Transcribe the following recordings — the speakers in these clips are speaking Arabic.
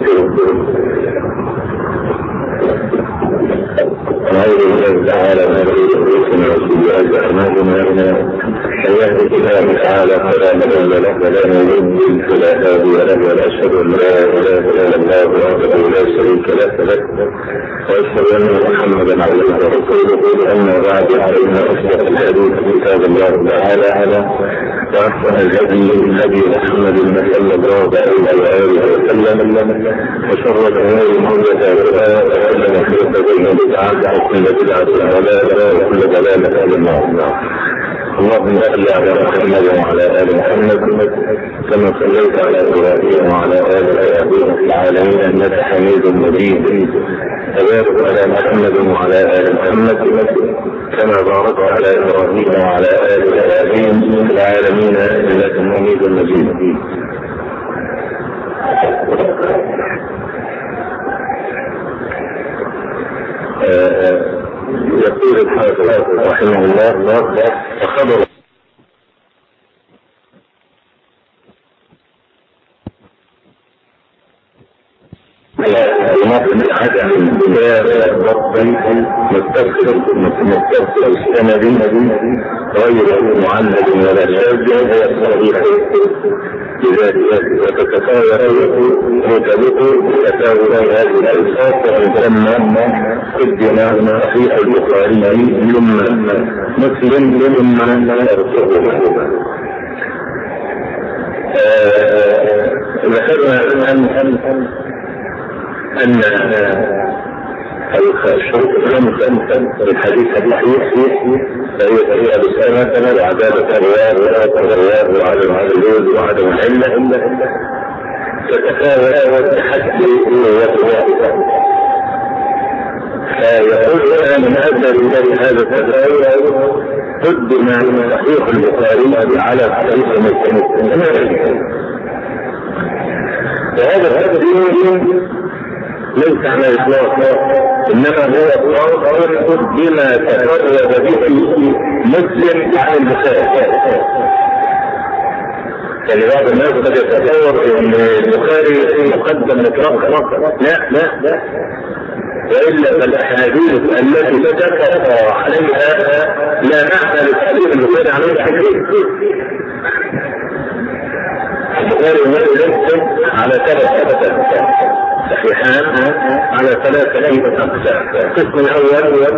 نعوذ بالله تعالى من رؤوسنا وسيئات أعمالنا، من يهده الله تعالى فلا مضل له ولا يضلل فلا هادي له، وأشهد أن لا إله إلا الله وحده لا شريك له، وأشهد أن محمدا عبده ورسوله. أما بعد، فإن أصدق الحديث كتاب الله تعالى، وأحسن الهدي هدي محمد صلى الله عليه وآله وسلم، وشر الأمور محدثاتها، وكل محدثة بدعة، وكل بدعة ضلالة، وكل ضلالة في النار. اللهم صل على محمد وعلى آل محمد كما صليت على إبراهيم وعلى آل إبراهيم في العالمين إنك حميد مجيد. وبارك على محمد وعلى آل محمد كما باركت على إبراهيم وعلى آل إبراهيم في العالمين إنك حميد مجيد. يقول الحافظ رحمه الله: فخبر عدم ضبط متصل السند غير معلل ولا شاذ هي الصحيح بذلك، وتتفاوت رتبه تتفاوت هذه الأوصاف، ويسمى قدم صحيح البخاري ثم مسلم ثم أرسله. ذكرنا أن الشروط الخمسة في الحديث الصحيح فهي الإسلام وعدالة الرواية وعدم العدل وعدم العلة، تتفاوت بحسب قوتها. فيقول لنا من أجل هذا التفاوت قدم صحيح البخاري على صحيح مسلم، وهذا التقديم ليس على إطلاق، إنما هو إطلاق بما تفرد به مسلم عن البخاري. يعني بعض الناس قد يتصور ان البخاري مقدم مطلقا، لا، والا فالاحاديث التي اتفق عليها لا معنى لتحديث البخاري عن الحديث. البخاري ينزل على ثلاث صحيحان على ثلاثة أقسام. القسم الأول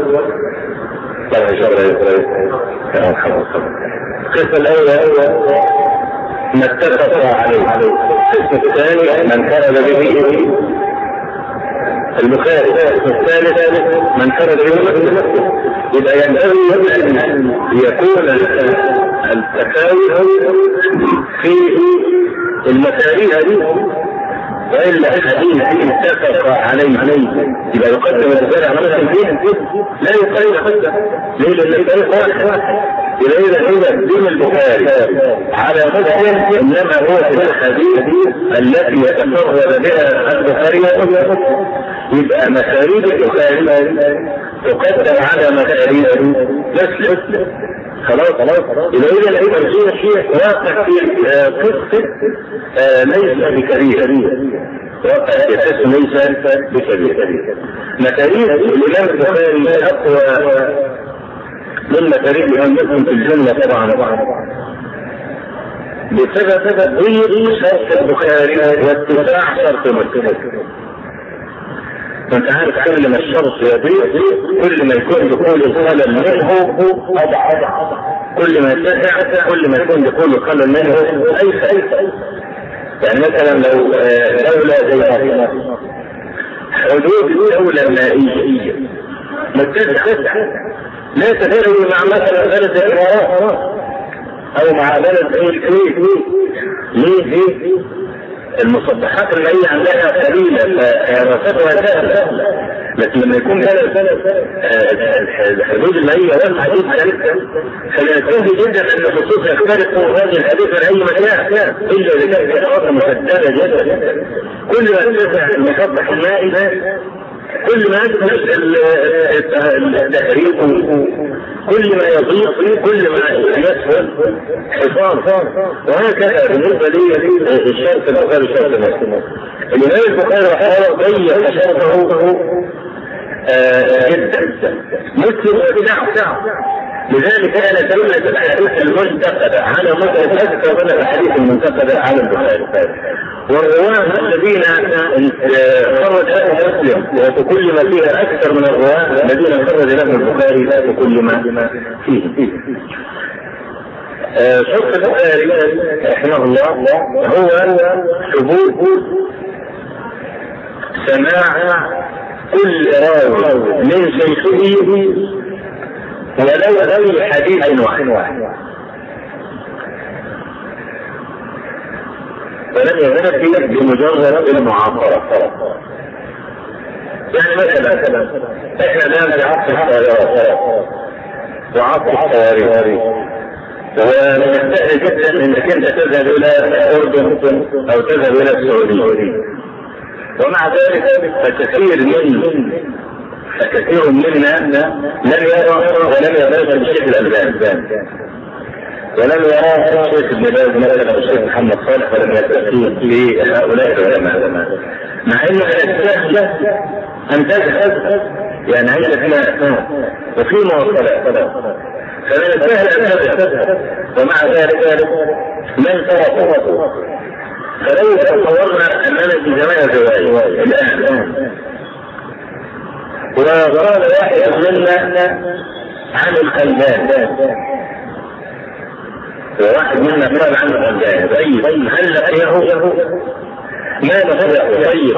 القسم الأول ما اتفق عليه. القسم الثاني من انفرد به البخاري. القسم الثالث من انفرد به مسلم. يبقى ينبغي أن يكون التفاوت في المسائل دي، وإلا الحديث اتفق عليه يبقى يقدم البخاري على مسلم، لا يقدم ليه؟ لأن الطريق واحد. إذا قدم البخاري على مسلم إنما هو في الحديث التي يتفرد بها البخاري ومسلم، يبقى مساريد البخاري تقدم على مساريد مسلم. خلاص. إذا الشيء واقع في قصة ليس بكبير، واقع في قصة ليس بكبير. مساريد الإمام البخاري أقوى من مساريد الإمام مسلم في الجنة طبعا، بسبب تغيير شرط البخاري واتساع شرط مسلم. انت عارف كل ما الشرط يضيق كل ما يكون دخول الخلل منه اضعف، كل ما يتسع كل ما يكون دخول الخلل منه ايسر. يعني مثلا لو دولة زي حدود الدولة المائية متسعة لا تفرق مع مثلا بلد الامارات او مع بلد زي الكويت. ليه؟ المصبحات المائية عندها قليلة فرصتها سهلة، لكن لما يكون الحدود المائية واسعة جدا فيكون جدا ان الخصوص يخترق هذه الحدود من اي مكان الا اذا كانت الارض مسددة جدا. كل ما ارتفع المصبح المائي كل ما يدخل التحريك كل ما يضيق كل ما يسهل حفاظ. وهكذا بالنسبه للشرط البخاري وشرط مسلم. الامام البخاري رحمه الله ضيق شرطه جدا. مسلم ابتداع، لذلك كانت جمله الاحاديث المنتقده على مسلم اكثر من الاحاديث المنتقده على البخاري. والرواه الذين خرج لهم مسلم وكل ما فيها اكثر من الرواه الذين خرج لهم البخاري وكل ما فيه. شرط البخاري رحمه الله هو ثبوت سماع كل راوي من شيخه ولو في حديث واحد، ولم يغنى بمجرد المعاصرة. يعني مثلا احنا الان في عصر الطيارات وعصر الصواريخ، ونستحي جدا انك انت تذهب الى الاردن او تذهب الى السعوديه، ومع ذلك فكثير منا لم يرى ولم يدرس الشيخ الألباني، ولم يرى الشيخ ابن باز مثلا او الشيخ محمد صالح، ولم يدرسوه لهؤلاء العلماء، مع انه السهل ان تذهب يعني عندك ماء وفي مواصلات، فمن السهل ان تذهب، ومع ذلك من تركه. فلو تصورنا اننا في زمان الروايه الان وقال واحد منا عن الألباني، وواحد منا قال عن الألباني، طيب هل لقيه؟ ما لقيه؟ طيب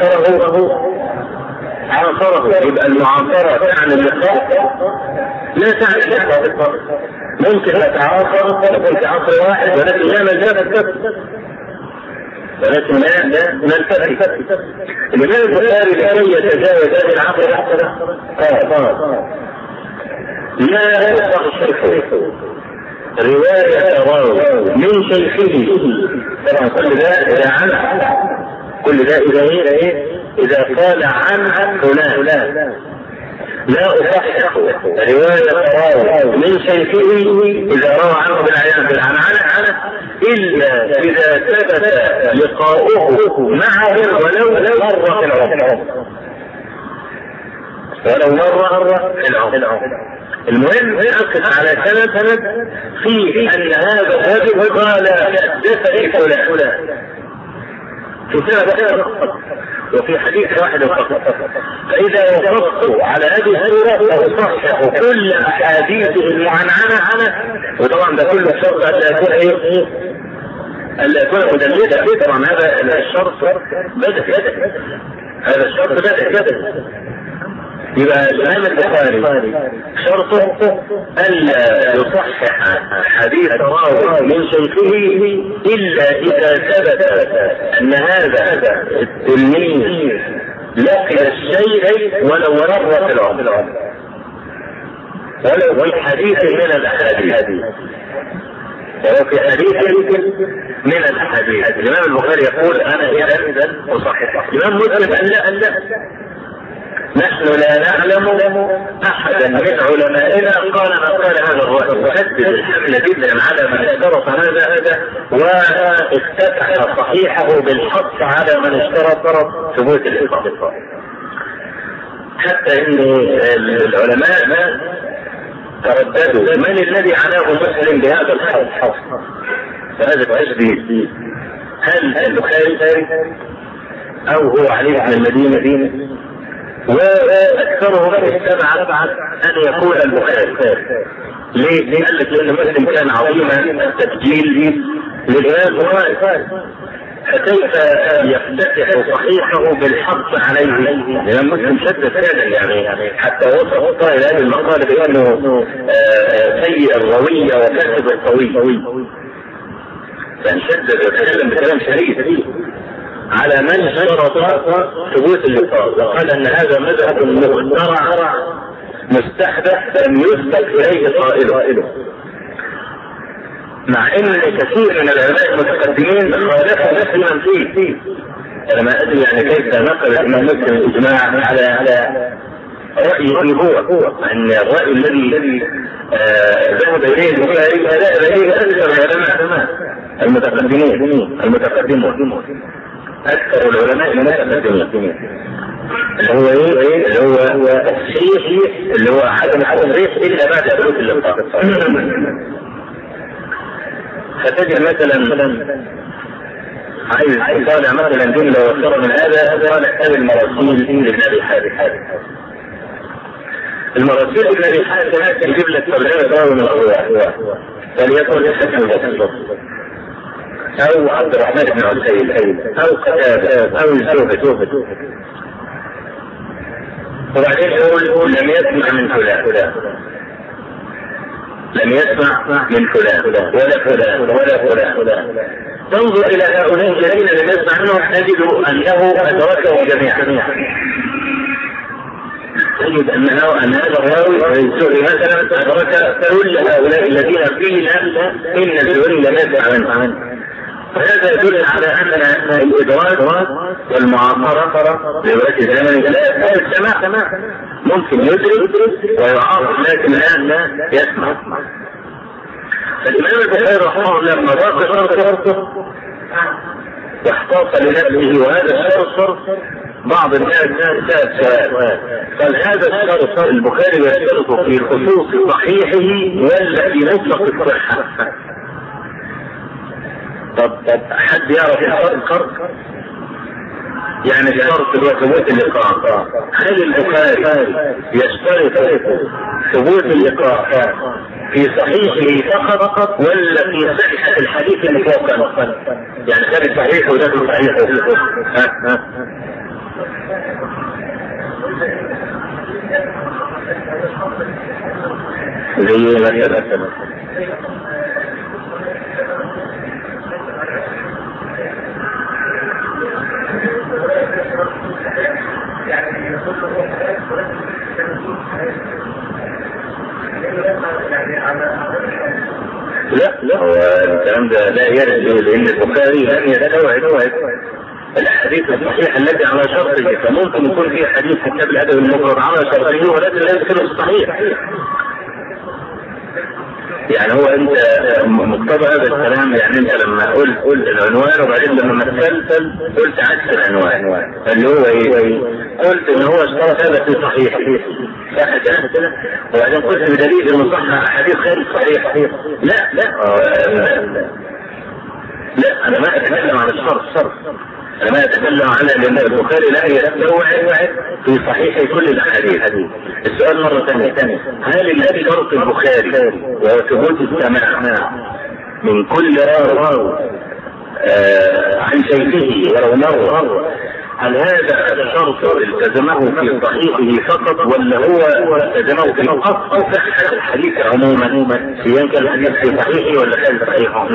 عاصره، يبقى المعاصرة تعني اللقاء؟ لا تعني اللقاء. ممكن نتعاصر نكون في عصر واحد ولكن لا مجال، ولكن لا نلتقي. الإمام البخاري لكي يتجاوز هذه العقبة قال لا يصح شيخه رواية راوي من شيخه. طبعا كل ده إذا عن، كل ده إذا قال عن فلان لا أصح رواية راوي من شيخه إذا روى عنه بالعنعنة إلا إذا ثبت لقاؤه معه ولو مرة في العمر. المهم أقف على سند فيه أن هذا الرجل قال حدثني فلان في سند وفي حديث واحد فقط. فإذا وقفت على هذه الصورة فأصحح كل أحاديثه المعنعنة، وطبعا ده كله شرط أن يكون ألا يكون مدلسا. طبعا هذا الشرط بدأ. يبقى الإمام البخاري شرطه ألا يصحح حديث راوي من شيخه إلا إذا ثبت أن هذا التلميذ لقي الشيء ولو مرة في العمر، ولو في حديث من الأحاديث، ولو في حديث من الأحاديث. الإمام البخاري يقول أنا إذا أصحح. الإمام مسلم أن لا نحن لا نعلم احدا من علمائنا قال ما قال هذا الرأي، وشدد الحمل جدا على من اشترط هذا وافتتح صحيحه بالحث على من اشترط ثبوت الاخطاء، حتى ان العلماء ترددوا من الذي عناه مسلم بهذا الحث فهذا التشديد، هل البخاري او هو علي بن المدينة؟ واكثرهم استبعد ان يكون البخاري. ليه؟ قال لك لان مسلم كان عظيما التسجيل للروايات البخاري، فكيف يفتتح صحيحه بالحث عليه؟ لان مسلم شدد فعلا يعني حتى وصف قائل هذه المقاله بانه سيء الرويه وكاتب القوي، فشدد يتكلم بكلام شديد على من شرط ثبوت اللقاء، وقال ان هذا مذهب مخترع مستحدث لم يثبت اليه قائله، مع ان كثير من العلماء المتقدمين خالفوا مسلما فيه. انا ما ادري يعني كيف نقل الامام مسلم الاجماع على رايه هو، ان الراي الذي ذهب اليه البخاري ذهب اليه اكثر العلماء المتقدمون اكثر العلماء المتقدمين، اللي هو ايه؟ اللي هو التصحيح، اللي هو عدم التصحيح الا بعد ثبوت اللقاء. فتجد مثلا عايز يطالع مثلا جمله واكثر من هذا، قال كتاب المراسيل لابن ابي حاتم. المراسيل لابن ابي حاتم يجيب لك ترجمه راوي من الرواة، فليكن الحسن البصري او عبد الرحمن بن عسيل او قتادة او الزهري، وبعدين يقول لم يسمع من فلان، لم يسمع من فلان ولا فلان ولا فلان. تنظر الى هؤلاء الذين لم يسمع منهم تجد انه ادركهم جميعا. تجد ان هذا الراوي الزهري مثلا ادرك كل هؤلاء الذين قيل ان الزهري لم يسمع منهم. فهذا يدل على ان الادراك والمعاصره بروايه زمن لا السماع ممكن يدرك ويعاصر لكن لا يسمع. فالامام البخاري رحمه الله لما ضاق شرطه واحتاط لنفسه، وهذا الشرط بعض الناس سأل سؤال، قال هذا الشرط البخاري يشترط في خصوص صحيحه ولا في مطلق الصحه؟ طب حد يعرف الفرق؟ يعني شرط ثبوت اللقاء، هل البخاري يشترط ثبوت اللقاء في صحيحه فقط ولا في صحة الحديث المطلقا؟ يعني كان صحيح وده صحيح. زي مثلا لا هو الكلام ده لا يرد، لان البخاري لم يستوعب الاحاديث الصحيحه التي على شرطه، فممكن يكون في حديث في كتاب الادب المفرد على شرطه ولكن لا يدخل الصحيح. يعني هو انت مقتضى هذا الكلام، يعني انت لما قلت العنوان وبعدين لما مثلت قلت عكس العنوان اللي هو ايه؟ قلت ان هو اشترط هذا في صحيح صح كده، وبعدين قلت بدليل انه صح احاديث غير صحيح. لا انا ما اتكلم عن الشرط، انا ما اتكلم عن ان البخاري لا يستوعب في صحيح كل الاحاديث. السؤال مرة ثانية، هل الذي شرط البخاري وهو ثبوت السماع من كل راوي عن شيخه ولو مرة، هل هذا الشرط التزمه في صحيحه فقط ولا هو التزمه في اصل صحة الحديث عموما سواء كان الحديث في صحيحه ولا غير صحيحه؟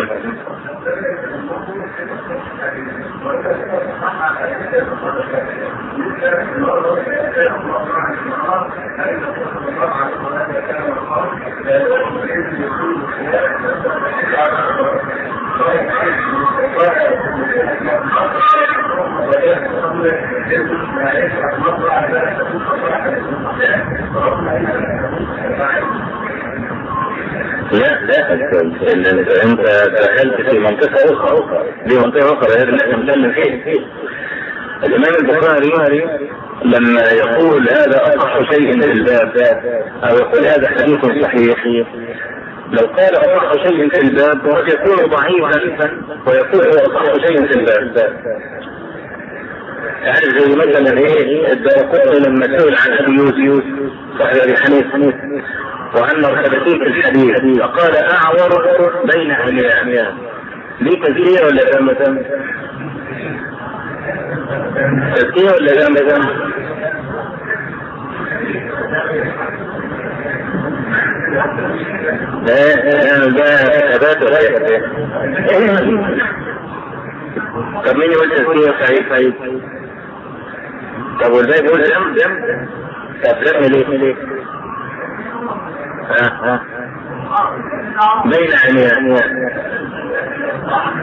لا انت دخلت في منطقة اخرى، دي منطقة اخرى غير اللي احنا بنتكلم فيه. الامام البخاري لما يقول هذا اصح شيء في الباب او يقول هذا حديث صحيح، لو قال اصح شيء في الباب قد يكون ضعيفا ويقول هو اصح شيء في الباب. يعني زي مثلا ايه الدارقطني لما سئل عن ابي يوسف صاحب ابي حنيفه وعن مرتبتين في الحديث فقال اعور بين عميان، دي تزكية ولا ذم؟ تزكية ولا ذم؟ ده ثبات ولا يثبت؟ طب مين يقول تزكية سعيد؟ طب والباقي يقول ذم؟ طب ذم ليه؟ بين عميان.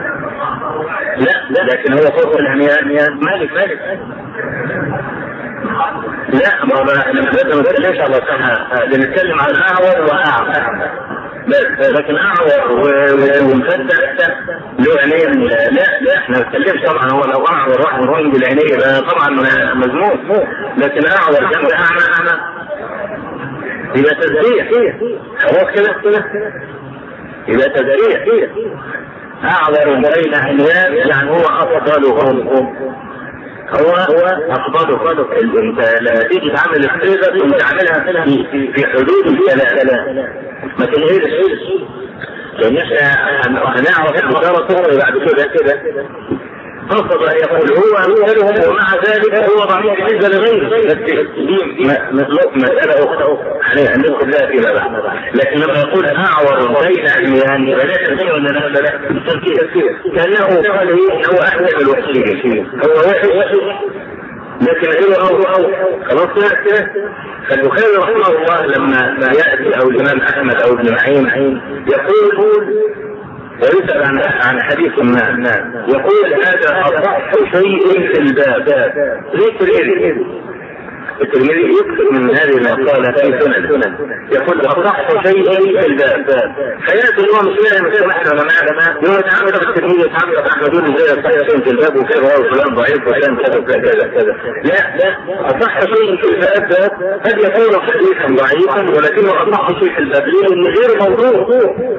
لا لكن هو فوق العميان مالك لا ما بنتكلمش على صحة، بنتكلم عن اعور واعمى بس، لكن اعور ومفتح له عينين لا احنا ما بنتكلمش طبعا. هو لو اعور راح يروح بالعينين طبعا مذموم، لكن اعور جنب اعمى يبقى تزريع خلاص كده يبقى تزريع. اعور بين عينيان يعني هو افضلهم، هو افضله. انت لما تيجي تعمل الصيغه انت تعملها في حدود الكلام ما تنهيش، لان احنا هنعرف المجرد بعد كده قصد ان يقول هو امثالهم ومع ذلك هو ضعيف بالنسبه لغيره. دي مساله اخرى هندخل لها فيما بعد. لكن لما يقول اعور بين عميان يبقى لا تنسيه ولا لا كانه قال هو احسن الوحشين، هو وحش لكن غيره او خلاص كده. فالبخاري رحمه الله لما ياتي او الامام احمد او ابن معين يقول ويسأل عن حديث ما يقول هذا أصح شيء في الباب. ليه الترمذي يكثر من هذه المقالة في سنن يقول أصح شيء في الباب، فيأتي الإمام مسلم مثل ما احنا لما يقول تعمل بالترمذي وتعمل بأحمد يقول زي أصح شيء في الباب وكذا وفلان ضعيف وفلان كذا. لا أصح شيء في الباب قد يكون حديثا ضعيفا ولكنه أصح شيء في الباب لأنه غير موضوع،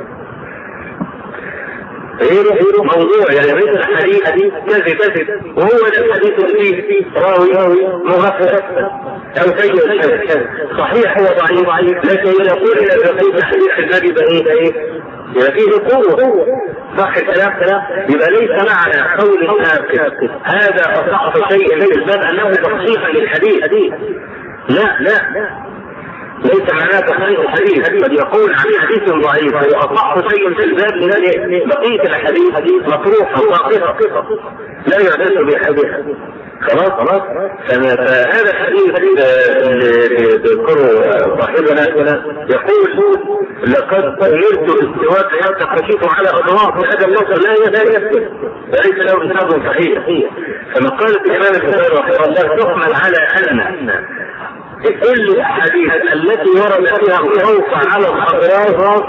غير موضوع. يعني غير الحديث كذب وهو الحديث فيه راوي مغفل او سيء صحيح هو ضعيف، لكن يقول الى تقييد الحديث الذي يبقى فيه قوه صح الكلام. يبقى ليس معنى قول الناقد هذا اصح شيء في الباب انه تصحيح للحديث، لا ليس معناه تصحيح الحديث. قد يقول عن حديث ضعيف واصح شيء في الباب لان بقيه الحديث مطروحه وساقطه لا يعتد بها خلاص. فهذا الحديث اللي يذكره صاحبنا يقول لقد امرت باستواء حتى خشيت على اضراف هذا النصر لا يثبت وليس له اسناد صحيح. فمقاله الامام البخاري رحمه الله تحمل على ان كل الاحاديث التي ورد فيها الخوف على الاضرار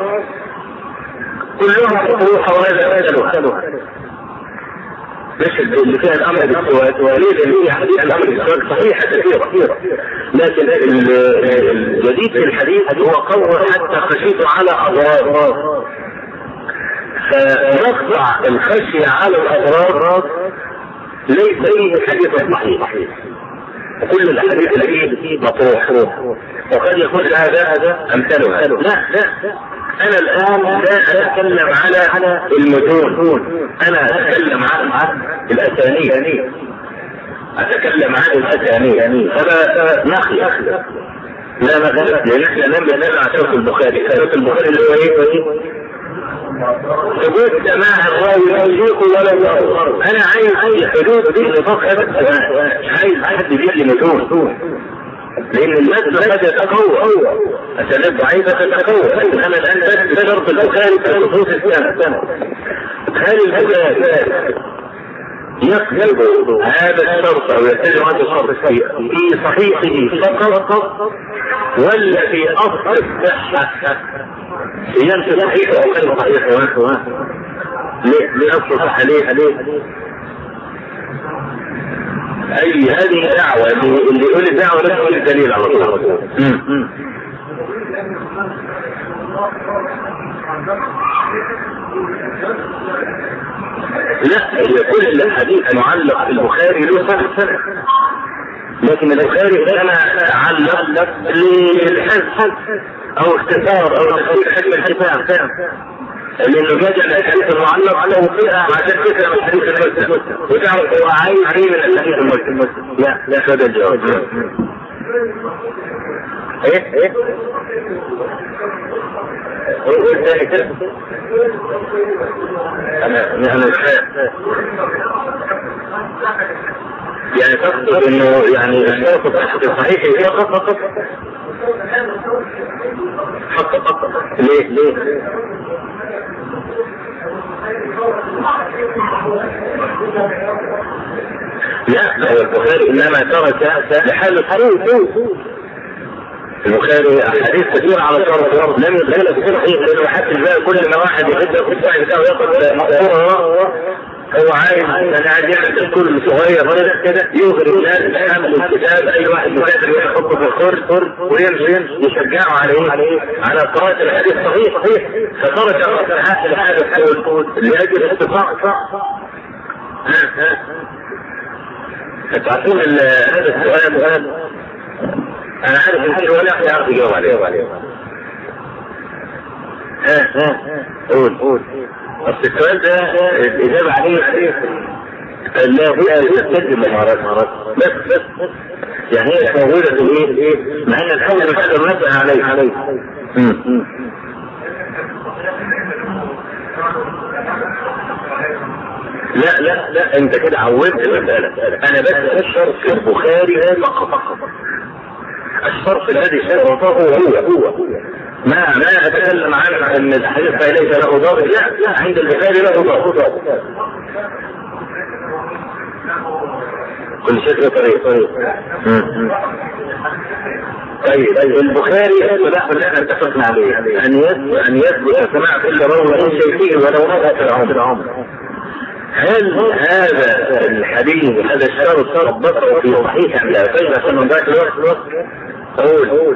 كلها مطروحه وهذا مثلها، مش اللي فيها الامر بالسواك وليه لان فيها حديث الامر بالسواك صحيحه كثيره، لكن الجديد في الحديث هو قول حتى خشيت على اضرار. فنقطع الخشيه على الاضرار ليس فيه حديث صحيح، كل الاحاديث التي مطروح وقد يكون هذا امثالها. لا انا الان لا اتكلم على المتون، انا اتكلم عن الاسانيد، فلا نخي لا مثلا لان احنا لم نسمع شرط البخاري اللي هو ايه ثبوت سماع الراوي لا يليق ولا يضر. انا عايز حدود دي فقط، عايز حد يجي متون لان المتن قد يتقوى اسانيد ضعيفه تتقوى. انا الان بس شرط البخاري في نصوص السنه، هل البخاري يقبل هذا الشرط او يلتزم هذا الشرط في صحيحه فقط ولا في اصل الصحه؟ ينفي صحيح او غير صحيح لأصل صح ليه اي هذه دعوة اللي يقول الدعوة لا تقول الدليل على طول. لا كل الحديث معلق في البخاري له سنة، لكن البخاري كان علق للحفظ او اختصار او تفسير حجم الكتاب، لانه جدل الحديث المعلق له فئه عشان فكره من الحديث المسلم وتعرف هو عايز ايه من الحديث المسلم. لا هذا الجواب. ايه قول تاني كده. انا مش فاهم يعني تقصد انه يعني الشرط الصحيح فقط ليه لا، هو البخاري انما ترك لحال الحديث. البخاري احاديث كثيره على شرط لم يدخلها في صحيح، لانه حتى بقى كل ما واحد يحب في الصحيح بتاعه ياخد مقصوره، هو عايز انا عايز يعمل تذكر صغير كده يغري الناس بحمل الكتاب، اي واحد مسافر يحطه في الخرج ويمشي يشجعه على ايه؟ على قراءه الحديث صحيح. فترك هذا القول لاجل الاتفاق. تعرفون هذا السؤال انا عارف ان ولا احد يعرف يجاوب عليه. قول. بس السؤال ده الاجابه عليه لا هي تستخدم مهارات بس يعني هي موجوده في ايه؟ مع ان الحمد لله نبه عليه. لا انت كده عودت المساله. انا بس اشرف في البخاري فقط. الشرط الذي شرطه هو ما اتكلم عنه ان الحديث ليس له ضابط. لا، عند البخاري له ضابط. كل شيء له طريق. طيب البخاري اللي احنا اتفقنا عليه ان يثبت سماع كل راوي من شيخه ولو رأى في العمر. هل هذا الحديث هذا الشرط ربطه في صحيح ام لا؟ طيب عشان من ذاك الوقت قول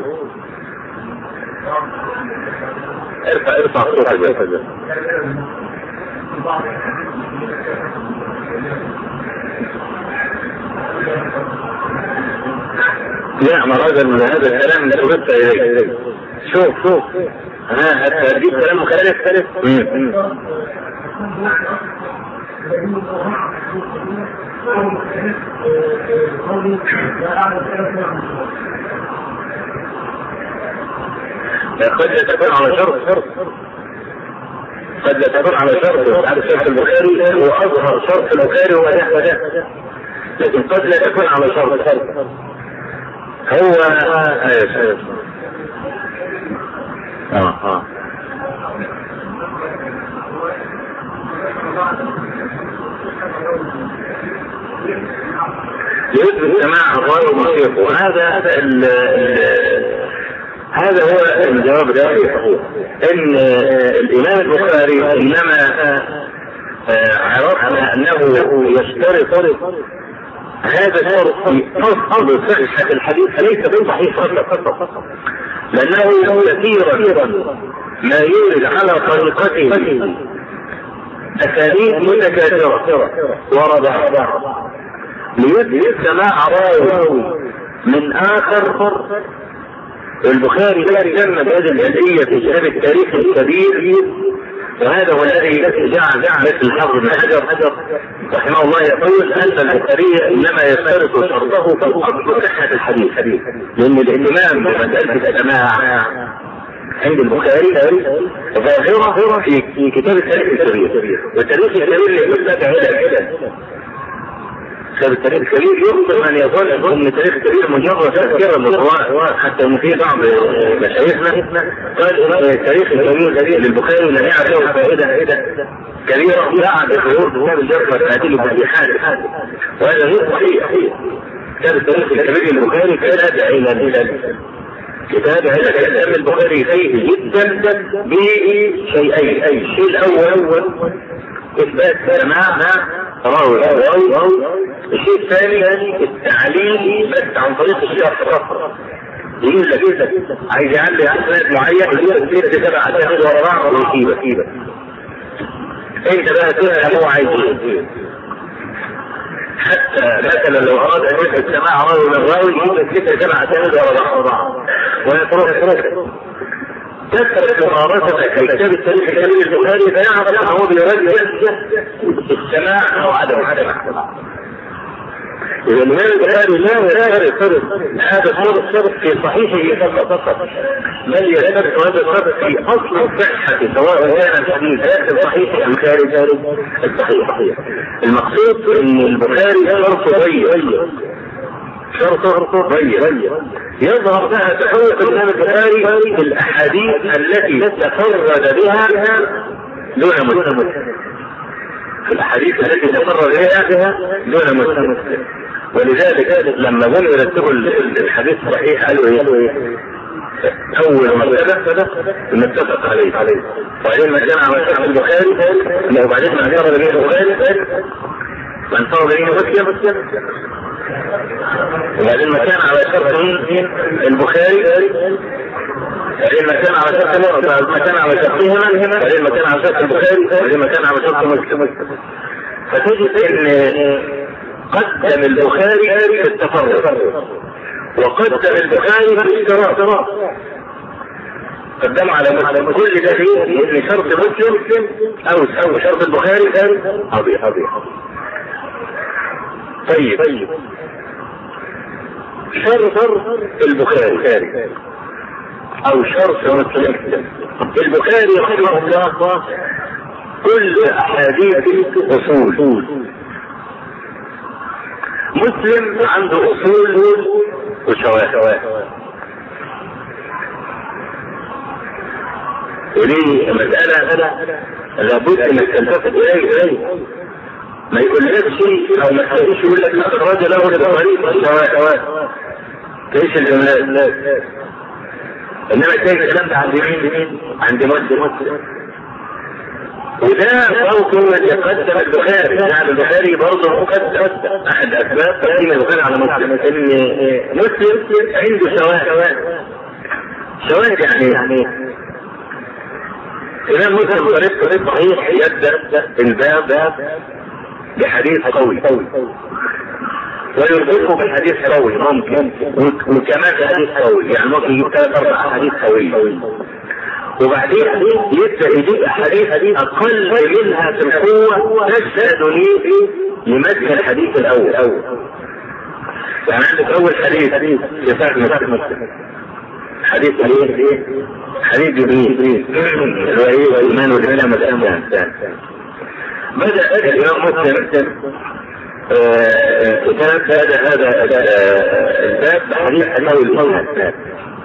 ارفع صوتك. لا مرة هذا الكلام اللي قلت اليك. شوف هتجيب كلام مختلف. قد لا تكون على شرط. قد لا تكون على شرط. على شرط البخاري هو اظهر شرط البخاري وده لكن قد لا تكون على شرط. هو يثبت سماع الراوي وشيخه. هذا هو الجواب الصحيح. ان الامام البخاري انما عرفنا انه يشترط هذا الشرط في اصل صحة الحديث ليس في صحيح فقط، لانه كثيرا ما يورد على طريقته اساليب متكاثرة ورد ليثبت سماع راوي من اخر. البخاري اهتم بهذه الجزئية في كتاب التاريخ الكبير، وهذا هو الذي جعل مثل الحافظ بن حجر رحمه الله يقول ان البخاري انما يشترط شرطه في اصل صحة الحديث، لان الاهتمام بمسألة السماع عند البخاري ظاهرة في كتاب التاريخ الكبير. والتاريخ الكبير يقول لك كتاب التاريخ الكبير يمكن ان يظن ان التاريخ الكبير مجرد تذكرة للرواة، حتى ان في بعض مشايخنا قال التاريخ الكبير للبخاري لم يعد له فائدة كبيرة بعد ظهور كتاب الجرح والتعديل والتحديث، وهذا غير صحيح. كتاب التاريخ الكبير للبخاري كتاب علم البخاري فيه جدا بشيئين. الشيء الاول اثبات سماع راوي. الشيء الثاني التعليل بس عن طريق الشيخ الرفض. يقول لك عايز يعلي اسناد معين يقول لك 6 7 اسانيد ورا بعض ويسيبك انت بقى تفهم هو عايز ايه. حتى مثلا لو اراد ان يثبت سماع راوي من راوي يقول لك 6 7 اسانيد ورا بعض ويترك كثرة ممارستك في كتاب التاريخ الكبير البخاري فيعرف انه هو بيرجح السماع او عدم. إذا الإمام البخاري لا يشترط هذا الشرط في صحيحه فقط، بل يشترط هذا الشرط في أصل الصحة سواء كان الحديث داخل صحيح أم خارج الصحيح. المقصود أن البخاري شرط ضيق يظهر لها تحقق الإمام البخاري في الأحاديث التي تفرد بها دون مسلم. الأحاديث التي تقرر إليها دون مسلم. ولذلك لما جم يرتبوا الحديث الصحيح قالوا إيه؟ أول مرتبة نتفق عليه، وبعدين ما جمع على شرط البخاري، وبعدين ما انفرد به البخاري، وانفرد به مسلم، وبعدين ما كان على شرط البخاري، وبعدين ما كان على شرط ما كان على شرطهما، وبعدين ما كان على شرط البخاري، وبعدين ما كان على شرط مسلم. فتجد ان قدم البخاري في التفرد، وقدم البخاري في الاشتراك، قدموا على مسلم. كل ده فيه ان شرط مسلم او شرط البخاري قضية. طيب شرط البخاري او شرط مسلم، البخاري رحمه الله كل احاديث اصول، مسلم عنده اصول وشواهد. وليه مسألة لابد انك تلتفت اليه، ما يقولكش او ما تخليش يقول لك اخرج له البخاري والشواهد تعيش الجملات، انما تلاقي الكلام ده عند مين؟ عند مسلم. وده برضه يقدم البخاري، يعني البخاري برضه مقدم احد اسباب تقديم البخاري على مسلم، ان مسلم عنده شواهد يعني امام مسلم طريق صحيح يبدا الباب بحديث قوي ويربطه بحديث قوي ممكن، وكمان حديث قوي، يعني ممكن يجيب 3-4 احاديث قوية، وبعدين يبدأ يجيب احاديث اقل منها في القوة تشهد ليه لمثل الحديث الاول. يعني عندك اول حديث في فهم مسلم، حديث ايه؟ حديث جبريل الوحي والايمان والاسلام والإحسان. بدأ الامام مسلم كتاب هذا الباب بحديث قوي الإسلام،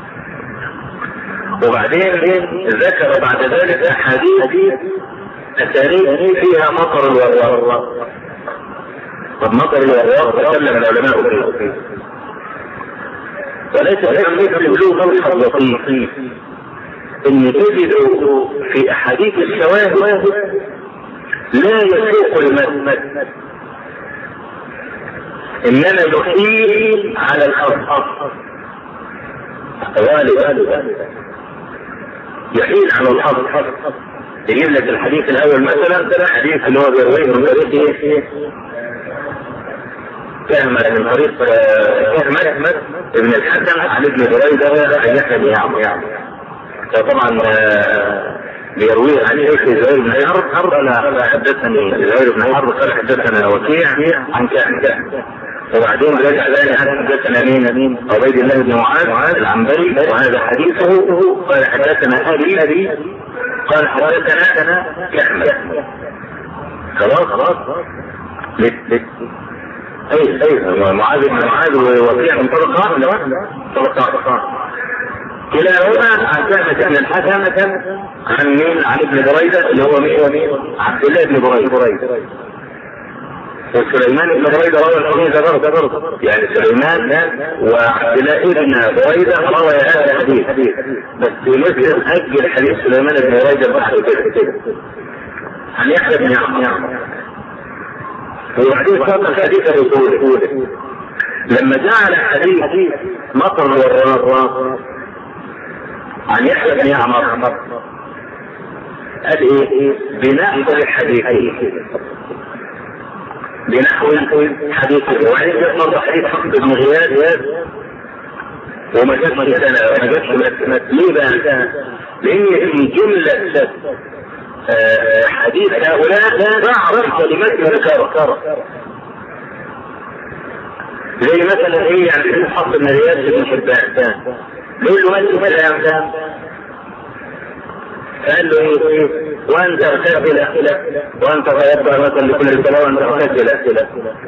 وبعدين ذكر بعد ذلك احاديث اسانيد فيها مطر الوراق. طب مطر الوراق تكلم العلماء فيه، وليس الامر بلوغ الحظ ان تجد في احاديث الشواهد لا يسوق المسند، انما يحيل على الخط غالبا، يحيل على الخط. يجيب لك الحديث الاول مثلا حديث اللي هو بيرويه من طريق فهم من طريق احمد ابن الحسن عن ابن بريدة عن يحيى بن يعمر، فطبعا بيرويه عن زهير بن حرب قال حدثني زهير بن حرب قال حدثنا وكيع عن كعب، وبعدين رجع ثاني عن حدثنا مين؟ عبيد الله بن معاذ العنبري، وهذا حديثه قال حدثنا ابي قال حدثنا كأحمد. خلاص ايوه معاذ بن معاذ ووكيع من طرقات كلاهما عن كعب بن الحسن عن مين؟ عن ابن بريدة اللي هو مين؟ عبد الله بن بريدة. وسليمان بن بريدة روى الحديث برضه، يعني سليمان وعبد الله بن بريدة روى هذا الحديث، بس مسلم اجل حديث سليمان بن بريدة بحثه كده عن يحيى بن يعمر. وبعدين صار الحديث الرسول لما جعل حديث مطر الوراق عن يحيى بن يعمر قال ايه؟ بنحو الحديث حديثه. وبعدين جاء مرة حديث حفظ بن غياث وما جاتش ليه بقى؟ لان في جملة حديث هؤلاء تعرف كلمات مذكرة، زي مثلا ايه؟ يعني حديث حفظ بن غياث بن حبان يقول له انت كلام ده، قال له ايه؟ وانت ارتجل وانت غيرت مثلا لكل الصلاه وانت ارتجل،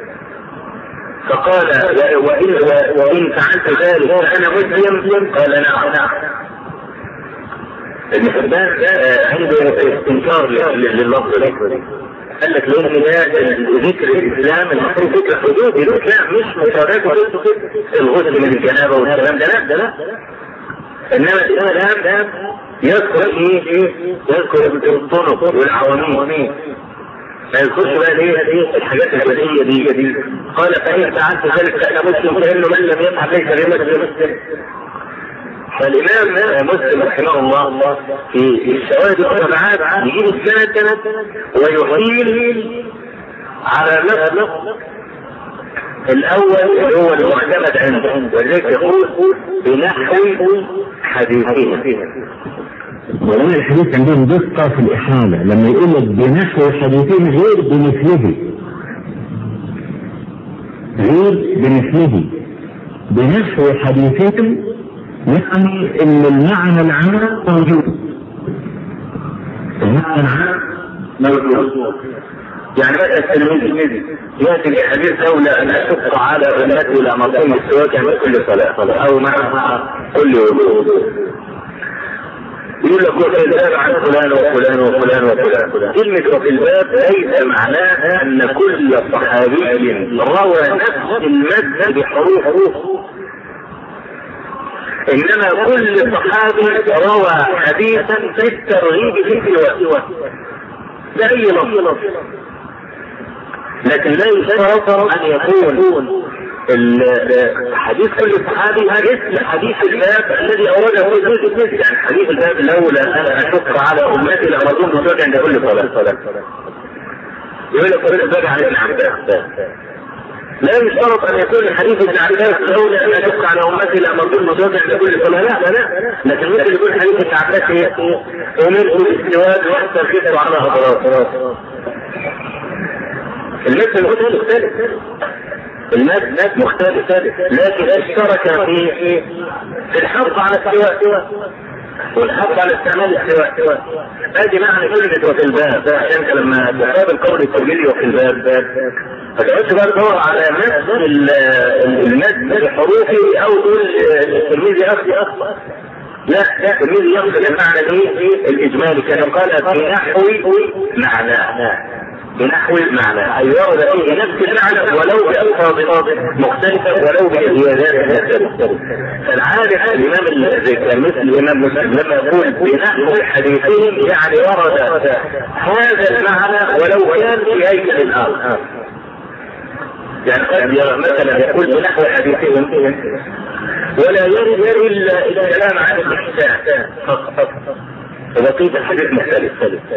فقال وان فعلت ذلك انا مسلم؟ قال نعم. ابن حبان عنده استنكار لللفظ ده، قال لك ليه ذكر الاسلام المفروض ذكر حدود الاسلام مش مفردات الغسل من الجنابه والكلام ده، لا انما الاسلام يذكر ايه؟ يذكر الطرق والعواميد، ما يذكرش بقى ايه الحاجات البديهيه دي. قال فإن فعلت ذلك فأنا مسلم، فإنه من لم يفعل ليس بمسلم. فالإمام مسلم رحمه الله في الشواهد والتبعات يجيب السند ويحيل على لفظ الأول اللي هو المعتمد عنده، ولذلك يقول بنحو حديثين. ولا الحديث عندهم دقة في الإحالة لما يقول لك بنحو حديثين غير بمثله، بنحو حديثين يعني ان المعنى العام موجود، المعنى العام موجود. يعني مثلا التلميذ ياتي بحديث لولا ان اشق على امتي لامرتهم بالسواك عند كل صلاه او مع كل وضوء، يقول لك وفي الباب عن فلان وفلان وفلان وفلان. كلمة وفي الباب ليس معناها ان كل صحابي روى نفس المد بحروف، انما كل صحابي روى حديثا في الترغيب في سواه ده اي لفظ، لكن لا يشترط ان يكون حديث كل صحابي مثل حديث الباب الذي اورده مسلم. يعني حديث الباب لولا انا اشق على امتي لامرتهم بالسواك عند كل صلاه، يقول لك كل الباب عن ابن عباس، لا يشترط ان يكون الحديث ابن عباس لولا ان اشق على امتي لامرتهم بالسواك عند كل صلاه، لا لكن ممكن يكون حديث ابن عباس امرت بالسواك وحتى الخف على اضرار. المثل مختلف، المثل مختلف، لكن اشترك في الحرص على السواء والحرص على استعمال السواء. هذه معنى كلمة وفي الباب، عشان لما تقابل قول التوجيهي وفي الباب فتقعدش بقى تدور على مثل المد بحروفه او تقول التلميذ اخطأ، لا التلميذ يقصد المعنى الاجمالي كما قال بنحو معنى أي ورد فيه نفس المعنى ولو بألفاظ مختلفة ولو بزيادات مختلفة. فالعارف الإمام مثل الإمام مسلم لما يقول بنحو حديثهم يعني ورد هذا المعنى ولو كان في هيكل آخر. يعني قد مثلا يقول بنحو حديثهم ولا يرد إلا الكلام عن الإحسان فقط، وبقية الحديث مختلف.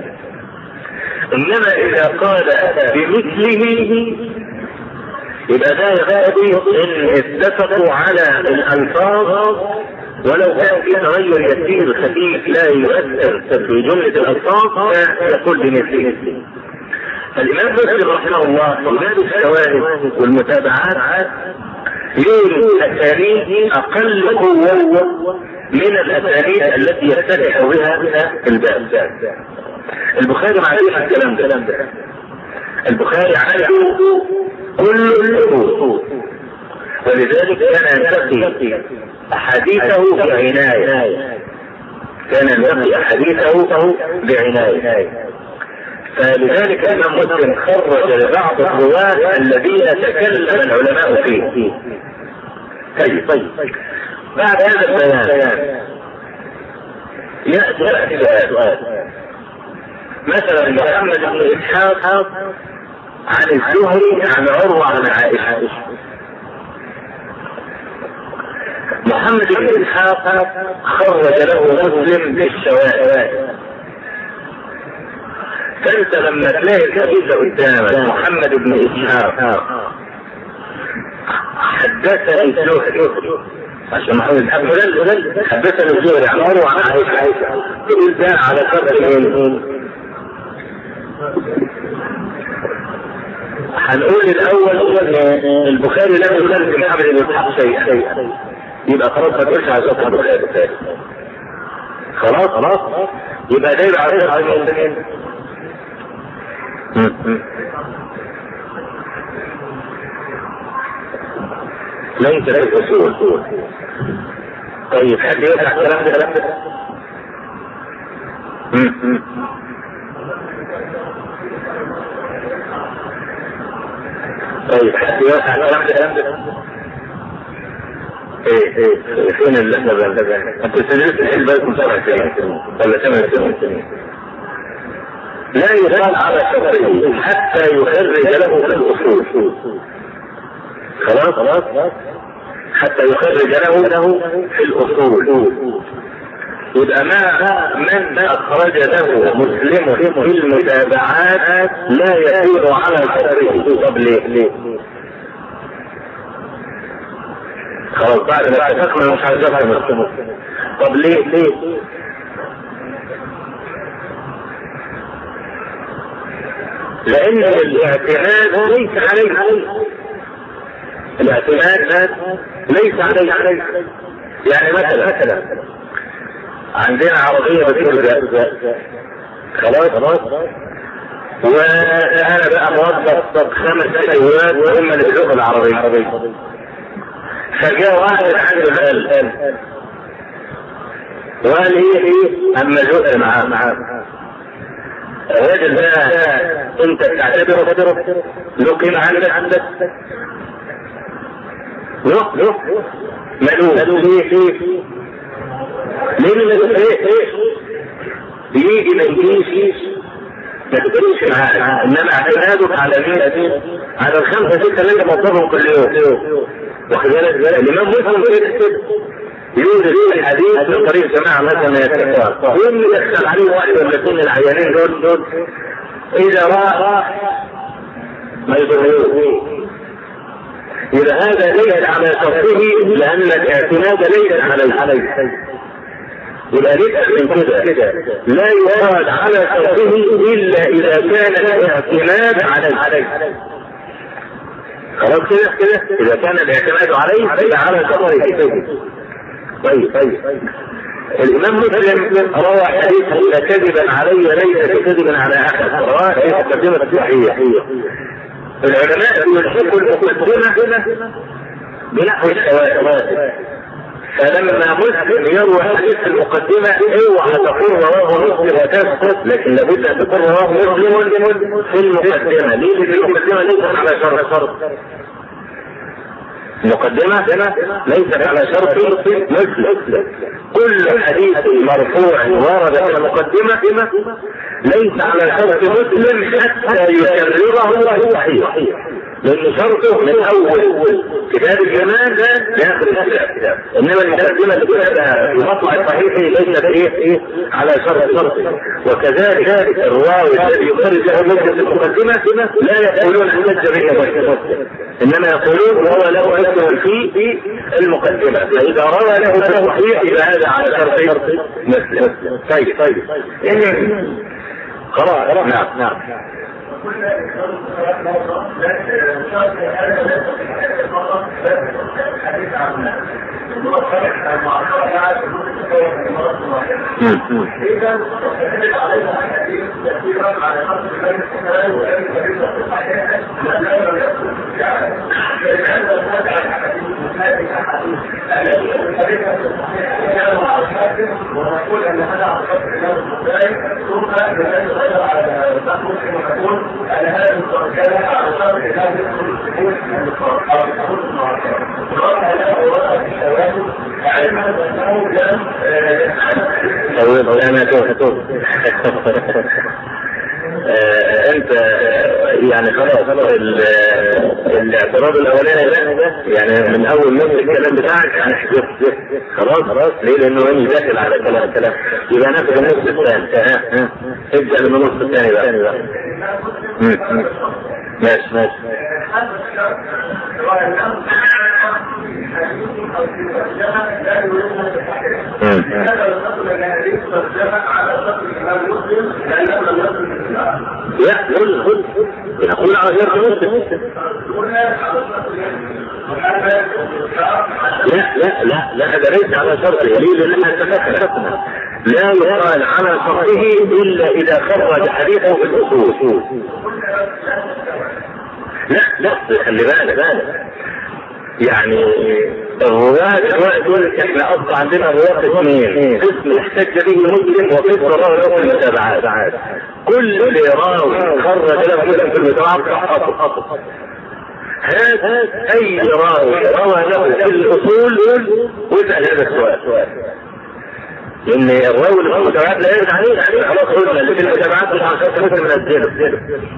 انما اذا قال بمثله يبقى ده يقتضي ان اتفقوا على الالفاظ ولو كان في تغير يسير خفيف لا يؤثر في جملة الالفاظ فيقول بمثله. فالامام مسلم رحمه الله في باب الشواهد والمتابعات يورد اسانيد اقل قوة من الاسانيد التي يفتتح بها الباب. البخاري ما عندوش الكلام ده، البخاري عنده كل الأصول، ولذلك كان ينتقي أحاديثه بعناية، فلذلك الإمام مسلم خرج لبعض الرواة الذين تكلم العلماء فيه. طيب بعد هذا البيان يأتي سؤال. مثلا محمد بن إسحاق عن الزهري عن عروة عن عائشة. محمد بن إسحاق خرج له مسلم في الشواهد، فانت لما تلاقي الحديث قدامك محمد بن إسحاق حدثني الزهري عشان محمد بن إسحاق حدثني الزهري عن عروة عن عائشة، تقول ده على قدر هنقول الاول البخاري لم يخالف محمد بن اسحاق شيئا، يبقى خلاص ما تقولش على صوت البخاري، خلاص يبقى ده يبقى على المسلمين. ليس له اصول. طيب حد يرجع الكلام ده؟ طيب حد يوسع الكلام ده؟ ايه فين اللي احنا بقى؟ انت تدرس الحين بالكم 7 سنين ولا 8 سنين. لا يقال على شرطه حتى يخرج له في الاصول. خلاص حتى يخرج له في الاصول. يبقى من اخرج له مسلم في المتابعات لا يسير على شرطه. طب ليه؟ خلاص بعد ما اتفقنا مش عايز افهم. طب ليه؟ لان الاعتماد ليس عليه. الاعتماد ليس عليه. يعني مثلا عندنا عربية بترجع خلاص وانا بقى موظف 5 سيوات هم اللي بيزقوا العربية. فجاء واحد عند القلب وقال ايه اما زق معاه الراجل ده انت بتعتبره له قيمة عندك؟ له ملوك. ليه يجي ما يجيش ما تقولش معاه. انما اعتمادك على مين؟ على 5 6 اللي انت موظفهم كل يوم. واخد بالك؟ الامام مسلم كده يورد الحديث من طريق سماع مثلا يتكفر يوم يدخل عليه واحد ولا 2 العيانين دول اذا راح ما يضروه. إذا هذا ليس على شرطه لأن الاعتماد ليس عليه. يبقى نفهم من كده لا يراد على شرطه إلا إذا كان الاعتماد عليه. خلاص كده إذا كان الاعتماد عليه فإذا على شرطه. طيب الإمام مسلم روى حديث لا كذبا علي ليس كذبا على أحد. رواه في مقدمة الصحيح. العلماء يلحقوا المقدمة بنحو الشواهد. فلما مسلم يروي حديث المقدمة اوعى تقول رواه مسلم وتسقط، لكن لابد ان تقول رواه مسلم في المقدمة. ليه؟ المقدمة ليست على شرط. المقدمة ليست على شرط مسلم. كل حديث مرفوع ورد في المقدمة ليس على شرط مسلم حتى يكرره صحيح، لأن شرطه من أول كتاب الإيمان يأخذ الكتاب. إنما المقدمة اللي كتبها في مطلع الصحيح ليست إيه على شرط. وكذلك الراوي الذي يخرج له مسلم في المقدمة لا يقولون احتج به، إنما يقولون هو له حكم في المقدمة. فإذا روى له صحيح إذا هذا على شرط مسلم. طيب خلاص. نعم. ونقول ان هذا على خط ثم على هذا الكلام على شرط هذا الدخول انت يعني خلاص الاعتراض الاولاني ده يعني من اول نص الكلام بتاعك يعني حفظت خلاص. ليه؟ لانه هو داخل على كلام. يبقى ناخد النص الثاني. ابدا من النص الثاني بقى. ماشي. نقول على غير مسلم. لا هذا ليس على شرطه. لأننا اتفقنا لا يقال على شرطه إلا إذا خرج حديثه في الأصول. لا خلي بالك يعني الرواة دول احنا اصلا عندنا رواة 2 قسم احتج به مسلم وقسم راوي له في المتابعات. كل راوي خرج له مسلم في المتابعات هات اي راوي روى له في الاصول واسال هذا السؤال، لان الراوي اللي في المتابعات لا يرد عليه، يعني خلاص قلنا اللي في المتابعات مش عشان مثل منزله،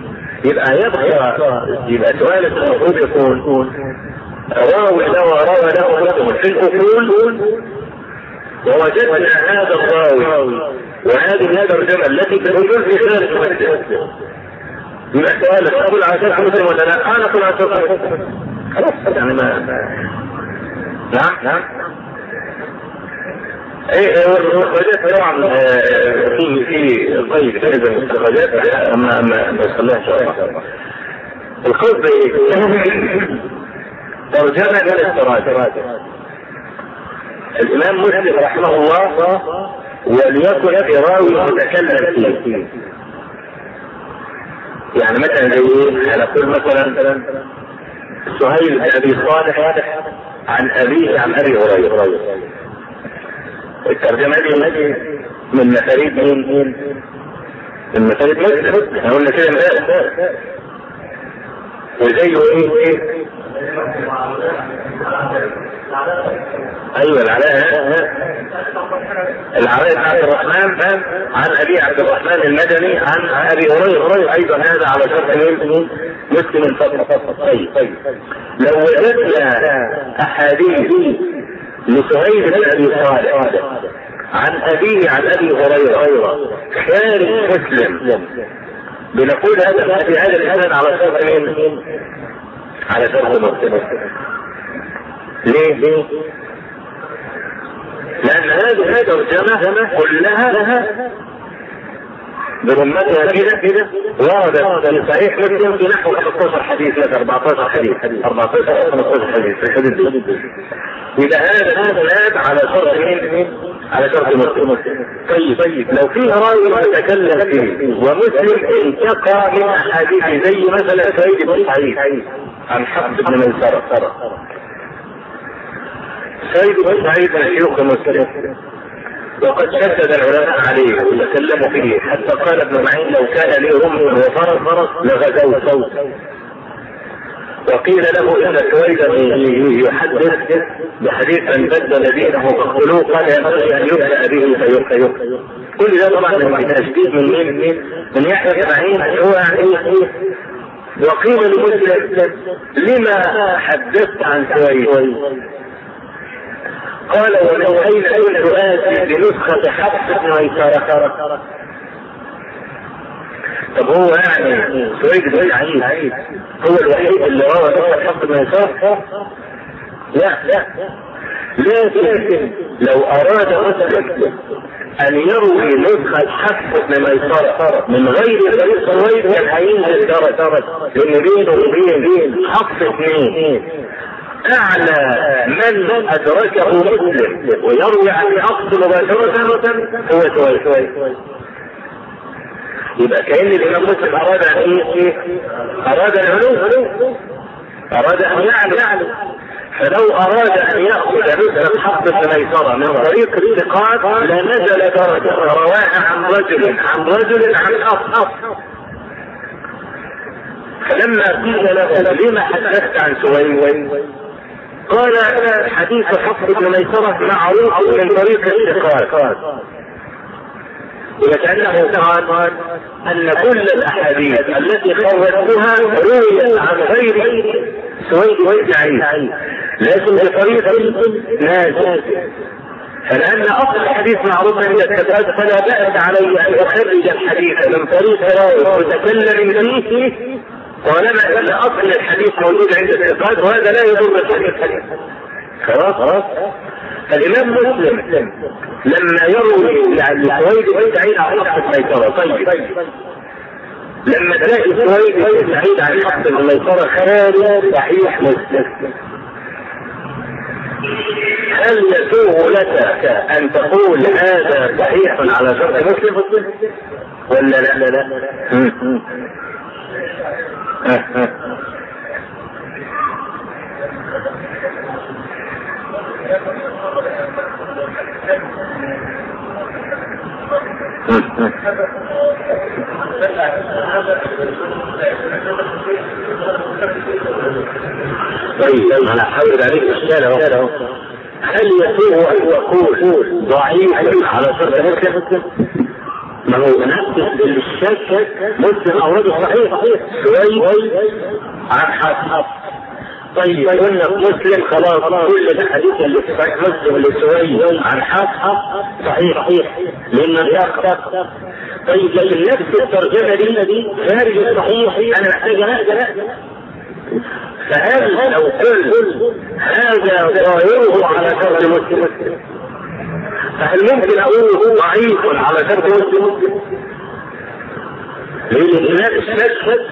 يبقى سؤالك المفروض يكون راوي له مسلم في الاصول ووجدنا هذا الراوي وهذه الترجمه التي في الاصول في خارج مسلم، يبقى سؤالك اقول عشان مسلم ولا لا؟ انا اقول عشان مسلم خلاص، يعني ما نعم المخرجات طبعا في طيب هذا المخرجات اما نصليها ان شاء الله. الخوف ترجمه للاستراجه. الامام مسلم رحمه الله وليكن في راوي متكلم فيه، يعني مثلا زي على كل مثلا سهيل بن ابي صالح عن ابيه عن ابي هريره، الترجمه دي من مفاريد مين؟ من مفاريد مسلم، احنا قلنا كده امبارح. وزيه ايه؟ ايوه العلاء بن عبد الرحمن عن ابي عبد الرحمن المدني عن ابي هريره، ايضا هذا على شرط مسلم فقط. طيب لو وجدنا احاديث لسهيل بن ابي صالح عن ابيه عن ابي هريره خارج مسلم، بنقول هذا في هذا الاسناد على شرط مين؟ على شرط مسلم. ليه؟ لان هذه ترجمه كلها برمتها كده وردت في صحيح مسلم في نحو 15 حديث لك 14 حديث 14 أو 15 حديث في الحديث دي. إذا هذا الاسناد على شرط مين؟ على شرط مسلم. طيب لو فيه راوي يتكلم فيه ومسلم انتقى من احاديث زي مثلا سعيد بن سعيد عن حفص بن ميسرة، سعيد بن سعيد من شيوخ مسلم وقد شدد العلماء عليه وتكلموا فيه، حتى قال ابن معين لو كان لي رمح وفرس لغزوت. وقيل له ان سويدا يحدث بحديث من بدل دينه فاقتلوه، قال ينبغي ان يبدا به فيقتل. كل ده طبعا من تشديد من يحيى بن معين هو يعني. وقيل لمسلم لما حدثت عن سويد؟ قال ومن اين كنت اتي بنسخه حفص بن ميسرة. طب هو يعني سويد بن سعيد هو الوحيد اللي روى نسخه حفص بن ميسرة؟ لا لكن لو اراد مسلم ان يروي نسخه حفص بن ميسرة من غير طريق سويد كان هينزل درجه، لان بينه وبين حفص اثنين، اعلى من ادركه مسلم ويروي عن حفص مباشرة هو سويد. يبقى كأن الامام مسلم اراد ان ايه؟ اراد العلو، اراد ان يعلو. فلو اراد ان ياخذ نسخة حفص بن ميسرة من طريق الثقات لنزل درجة، رواها عن رجل عن حفص. فلما قيل له لما حدثت عن سويد؟ قال حديث حفص بن ميسرة معروف من طريق الثقات، وكأنه قال ان كل الاحاديث التي خرجتها رويت عن غير سويد بن سعيد لكن بطريق نازل، فلان اصل الحديث معروف عند الثقات فلا بأس علي ان اخرج الحديث من طريق راوي متكلم فيه طالما ان اصل الحديث موجود عند الثقات، وهذا لا يضر الحديث. خلاص. فالامام مسلم لما يروي يعني سويد بن سعيد عن حفص بن ميسرة، طيب لما تلاقي سويد بن سعيد عن حفص بن ميسرة خارج صحيح مسلم، هل يسوغ لك ان تقول هذا صحيح على شرط مسلم ولا لا؟ طيب انا احاول عليك الرساله. هل يسوء ان يكون ضعيف على شرط مسلم؟ ما هو نفس الشك مسلم اورده صحيح شوي عن حسب. طيب قلنا مسلم خلاص كل الاحاديث اللي في صحيح مسلم اللي شوي عن حسب صحيح لان الشك. طيب لكن نفس الترجمه دي خارج الصحيح انا محتاج انقل. فهل لو قل هذا ظاهره على شرط مسلم فهل ممكن اقول ضعيف على شرط مسلم؟ لان هناك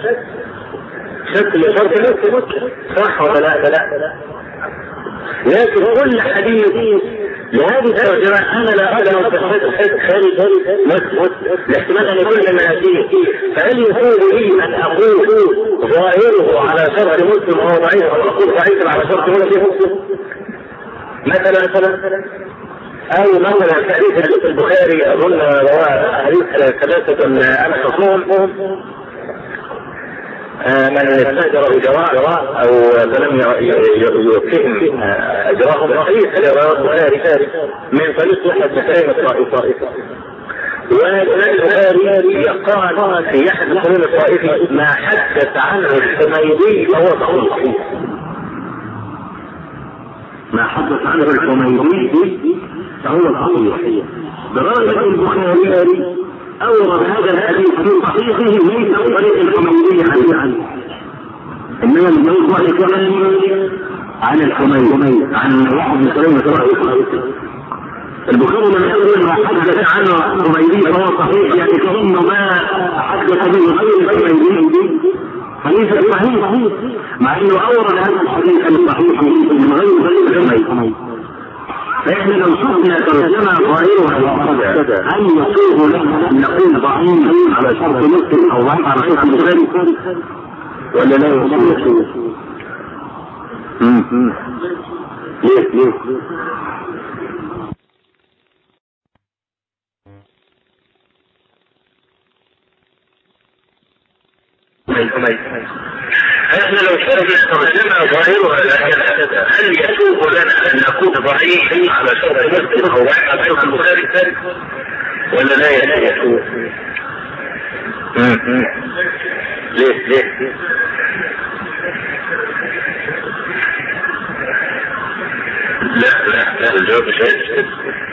شكل شرط مسلم صح ولا لا؟ لكن كل حديث لهذه الترجمة أنا لا أقدر خارج الاحتمال أن يكون من هذه. فهل يسوء لي أن أقول ظاهره على شرط مسلم وهو ضعيف أو أقول ضعيف على شرط مسلم مثلا أو مثلا في حديث البخاري أظن حديث 3 أنا خصوم من استأجر بجراء أو لم يوفهم أجراهم صحيح البخاري من طريق واحد مسائل الطائفة. والبخاري قال في أحد القرون الطائفي ما حدث عنه الحميدي فهو صحيح. ما حدث عنه الحميدي فهو صحيح. برأي البخاري أورد هذا الحديث في صحيحه ليس من طريق الحميدي عنه إنما من طريق الكلام عن الحميدي عن واحد من كلمة البخاري من يقول ما حدث عنه الحميدي فهو صحيح يعني كأنه ما حدث به غير الحميدي فليس صحيح مع انه اورد هذا الحديث الصحيح من غير الحميدي. فإحنا لو شفنا ترجمة ظاهرها هل يسوغ لنا أن نقول ضعيف على شرط مسلم أو ضعيف على شرط البخاري ولا لا يسوغ؟ ليه؟ احنا لو شرحنا ترجمة ظاهرها هل يسوغ لنا ان نكون ضعيف على شرط مسلم او ضعيف على شرط البخاري ولا لا يسوغ؟ ليه؟ لا الجواب شيء.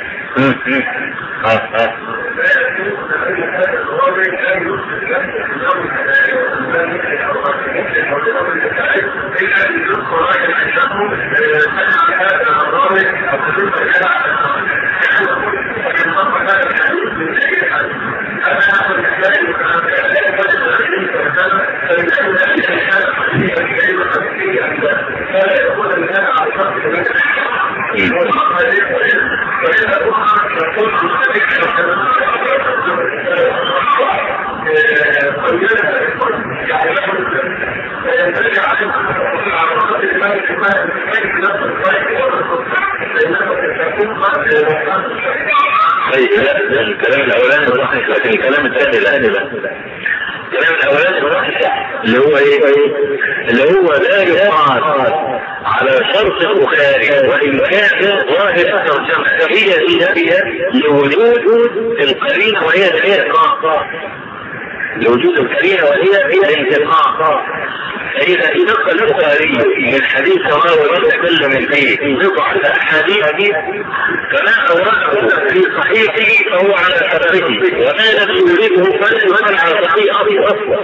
الكلام الاولاني صحيح لكن الكلام الثاني لا. الكلام الاولاني صحيح اللي هو ايه؟ اللي هو لا يقال على شرط البخاري وان كان ظاهر الترجمه هي لوجود القرينه وهي الانتقاء. لوجود القرينه وهي الانتقاء. فإذا نقل البخاري من حديث رواه وتكلم فيه بضعة أحاديث فما أورده في صحيحه فهو على شرطه وما لم يورده فلا يقال على صحيحه أصلا.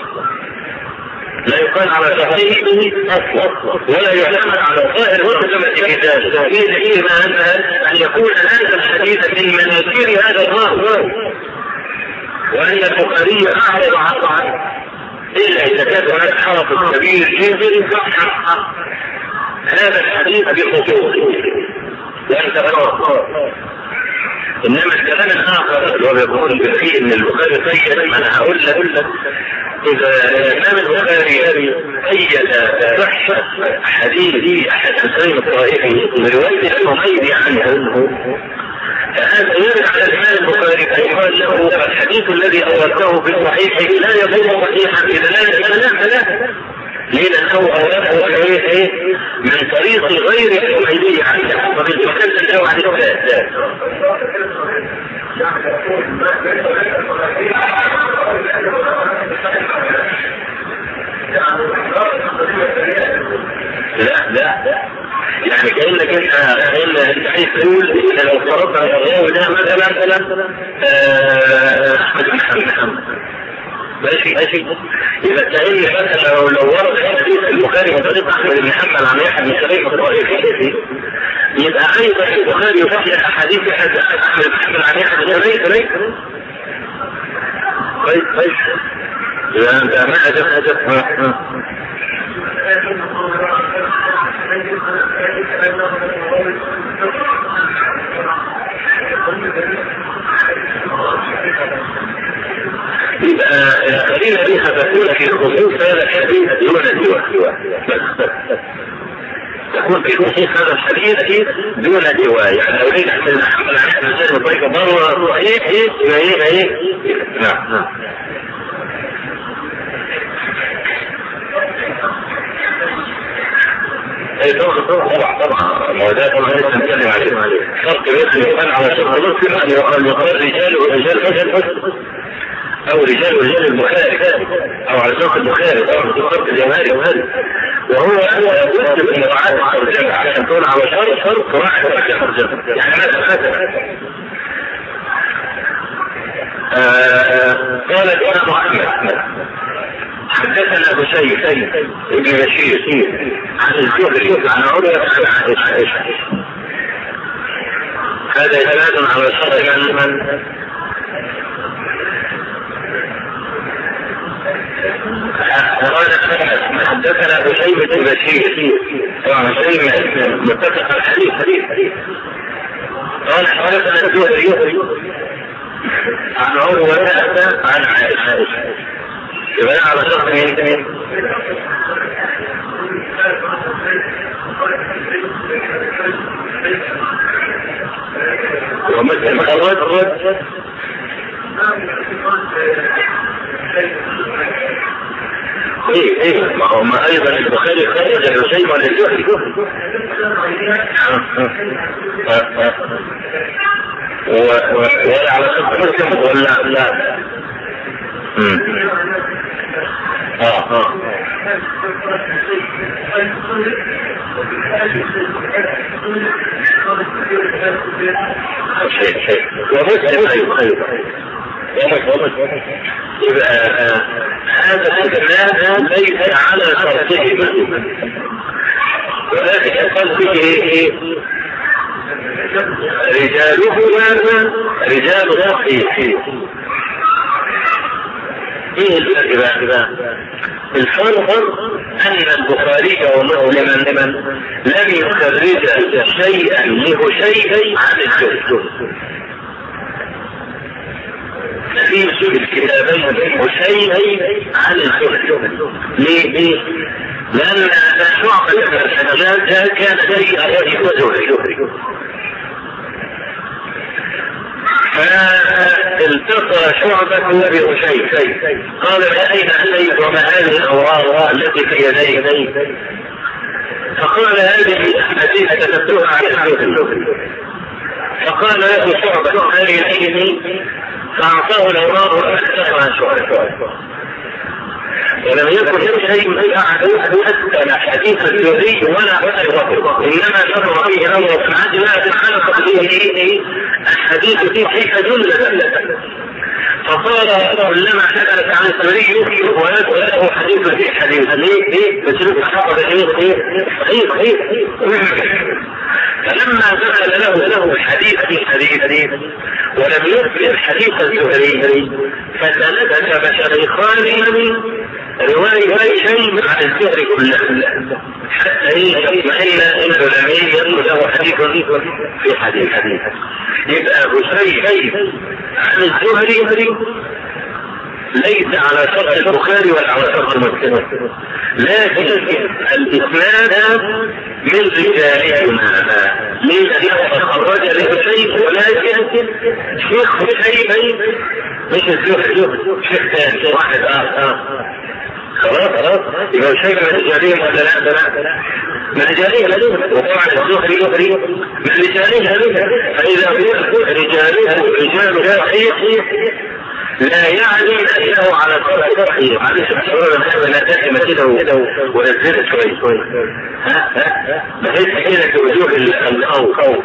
لا يقال على صحيحه أصلا ولا يعتمد على ظاهر وتكلمة الكتاب. إيمان أن يكون هذا الحديث من مناكير هذا الراوي وأن البخاري أعرض عنه إلا إذا كان هناك حافظ كبير جدا صحح هذا الحديث بخصوصه وأنت فرق. إنما الكلام الآخر اللي هو يقول فيه إن البخاري قيد أنا هقول لك إذا الإمام البخاري قيد صحة حديث أحد السليم الطائفي برواية الحميدي عنه هذا يرد على الإمام البخاري فيقال له الحديث الذي أوردته في صحيحه لا يكون صحيحا إذا لا لأنه أورده من طريق غير الحميدي عنه فبالتكلم له عن الثلاث. لا يعني كأنك انت عايز تقول ان لو فرضنا الراوي ده مثلا احمد بن محمد ماشي اذا كأن مثلا لو ورد حديث البخاري من طريق احمد بن محمد عن يحيى بن سليم الطائفي يبقى ايضا البخاري يصحح احاديث احمد بن محمد عن يحيى بن سليم كويس اذا انت ما هدف يبقى القرينة دي ستكون في خصوص هذا الحديث دون سواه تكون في خصوص هذا الحديث دون سواه يعني لو لقيت أحمد محمد عن الإنسان بطريقة مرة صحيح يبقى نعم طبعا ما ده طبعا لسه نتكلم عليه فرق بين يقال على شرط مسلم ان يقال رجال او رجال البخاري او على شرط البخاري او شرط الجماهيري وهو يجب ان مراعاه الترجمه عشان تقول على شرط مراعاه الترجمه يعني مثلا قال الامام احمد حدثنا بشير ابن بشير عن الزهري عن عروة عن عائشة هذا إسناد على شرط من قال حدثنا بشير ابن بشير طبعا بشير متفق على الحديث قال حدثنا الزهري عن عروة عن عائشة يبقى على شرط مين ومثل الرد ايه ما هو ما ايضا البخاري خرج الشيء ولا الزهري ولا على شرط مسلم ولا لا ومسلم ايضا يبقى هذا الكلام ليس على شرطهما ولكن يقال به رجالهما رجال صحيح. ايه الفرق؟ الفرق ان البخاري ومسلما لم يخرج شيئا له شيء عن الزهد في الكتابين شيء عن الزهد. ليه؟ لان شعبة بن الحجاج كان سيء الزهد فالتقى شعبة بأشيء قال ما أين أتيت وما هذه الأوراق التي في يديك؟ فقال هذه الحديث كتبتها على الزهد. فقال له شعبة هذه العين فأعطاه الأوراق وأكتبها شعبة ولم يكن شيء حتى حديث الزهري ولا غيره انما شرع فيه امر سبحانه لا تتعلق به الحديث فيه كيف جمله فقال كلما حدث عن الزهري وله حديث في حديث ليه بسلوك حفظ صحيح فلما دخل له الحديث في حديث ولم يثبت حديث الزهري فتنبت شيخان رواية شيء عن الزهري كله حتى يطمئن انه لم يكن له حديث في حديث يبقى بشيء عن الزهري ليس على شرط البخاري ولا على شرط مسلم لكن الاسناد من رجالهما ليه؟ لأنه خرج له شيء، ولكن شيخ شيء مش الزهري، شيخ ثاني واحد آخر. خلاص يبقى الشيء من رجالهم ولا لا؟ من رجالهم. وطبعا الزهري من رجالهم. فإذا رجاله رجال صحيح لا يعني أنه على صورة صحيح. معلش الصورة أنا دائما كده ونزلت شوي بحيث كده في وجوه الخوف.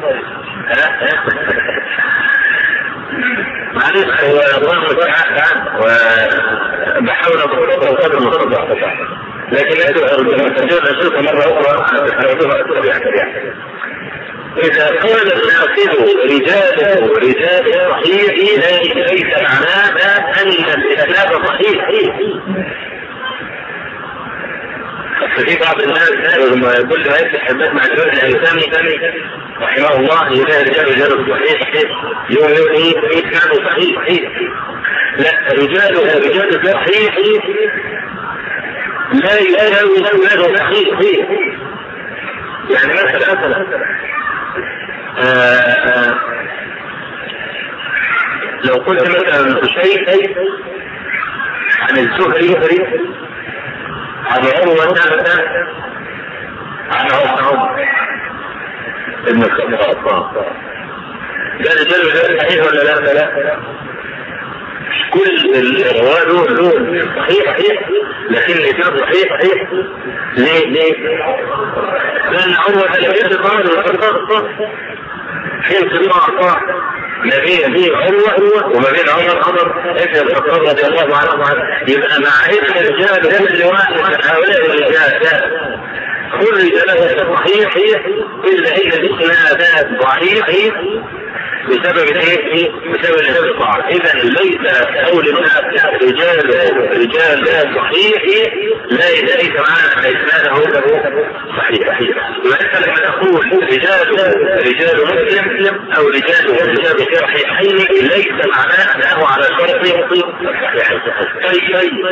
معلش هو الله تعالى وبحاول أقول قدر المستطاع، لكن لما تجد أشوفها مرة أخرى إذا قال الناصر رجال صحيح ليس معناه أن الإسلام صحيح. ففي بعض الناس لما كل ما يفتح الباب مع الجوال الإسلامي رحمه الله يلاقي رجال صحيح يقول إيه كانوا صحيح. لا، رجال صحيح لا يساوي له صحيح. يعني مثلا لو قلت مثلا شيء عن الزهري عن عروة عن عمر ابن الخطاب، ده رجال صحيح ولا لا؟ كل الرواه دول صحيح لكن الإسلام صحيح. ليه؟ لأن عروة الخطاب في انقطاع ما بين عروة وما بين عمر ابن الخطاب رضي الله عنه. يبقى مع ابن الرجال كل واحد من هؤلاء الرجال كل له صحيح إلا هي الإسنادات ضعيف بسبب ايه؟ بسبب الانقطاع. اذا ليس قول الناس رجال صحيح ليس معنى ان اسناده صحيح. وانت لما تقول رجال مسلم او رجال صحيحين ليس معناه انه على شرط صحيح.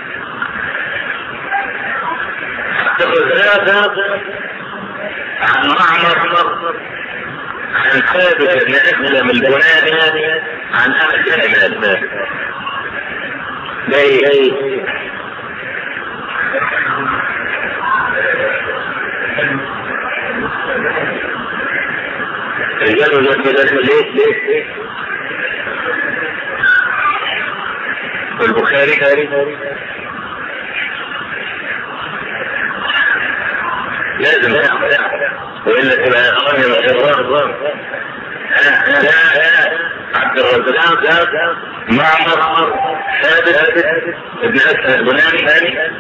هذا عن معمر عن ثابت بن أسلم البناني عن أنس بن مالك. رجال ليه؟ البخاري لازم وإلا تبقى أغنى من الرغم. عبد الرزاق معمر ثابت ابن أسلم البناني.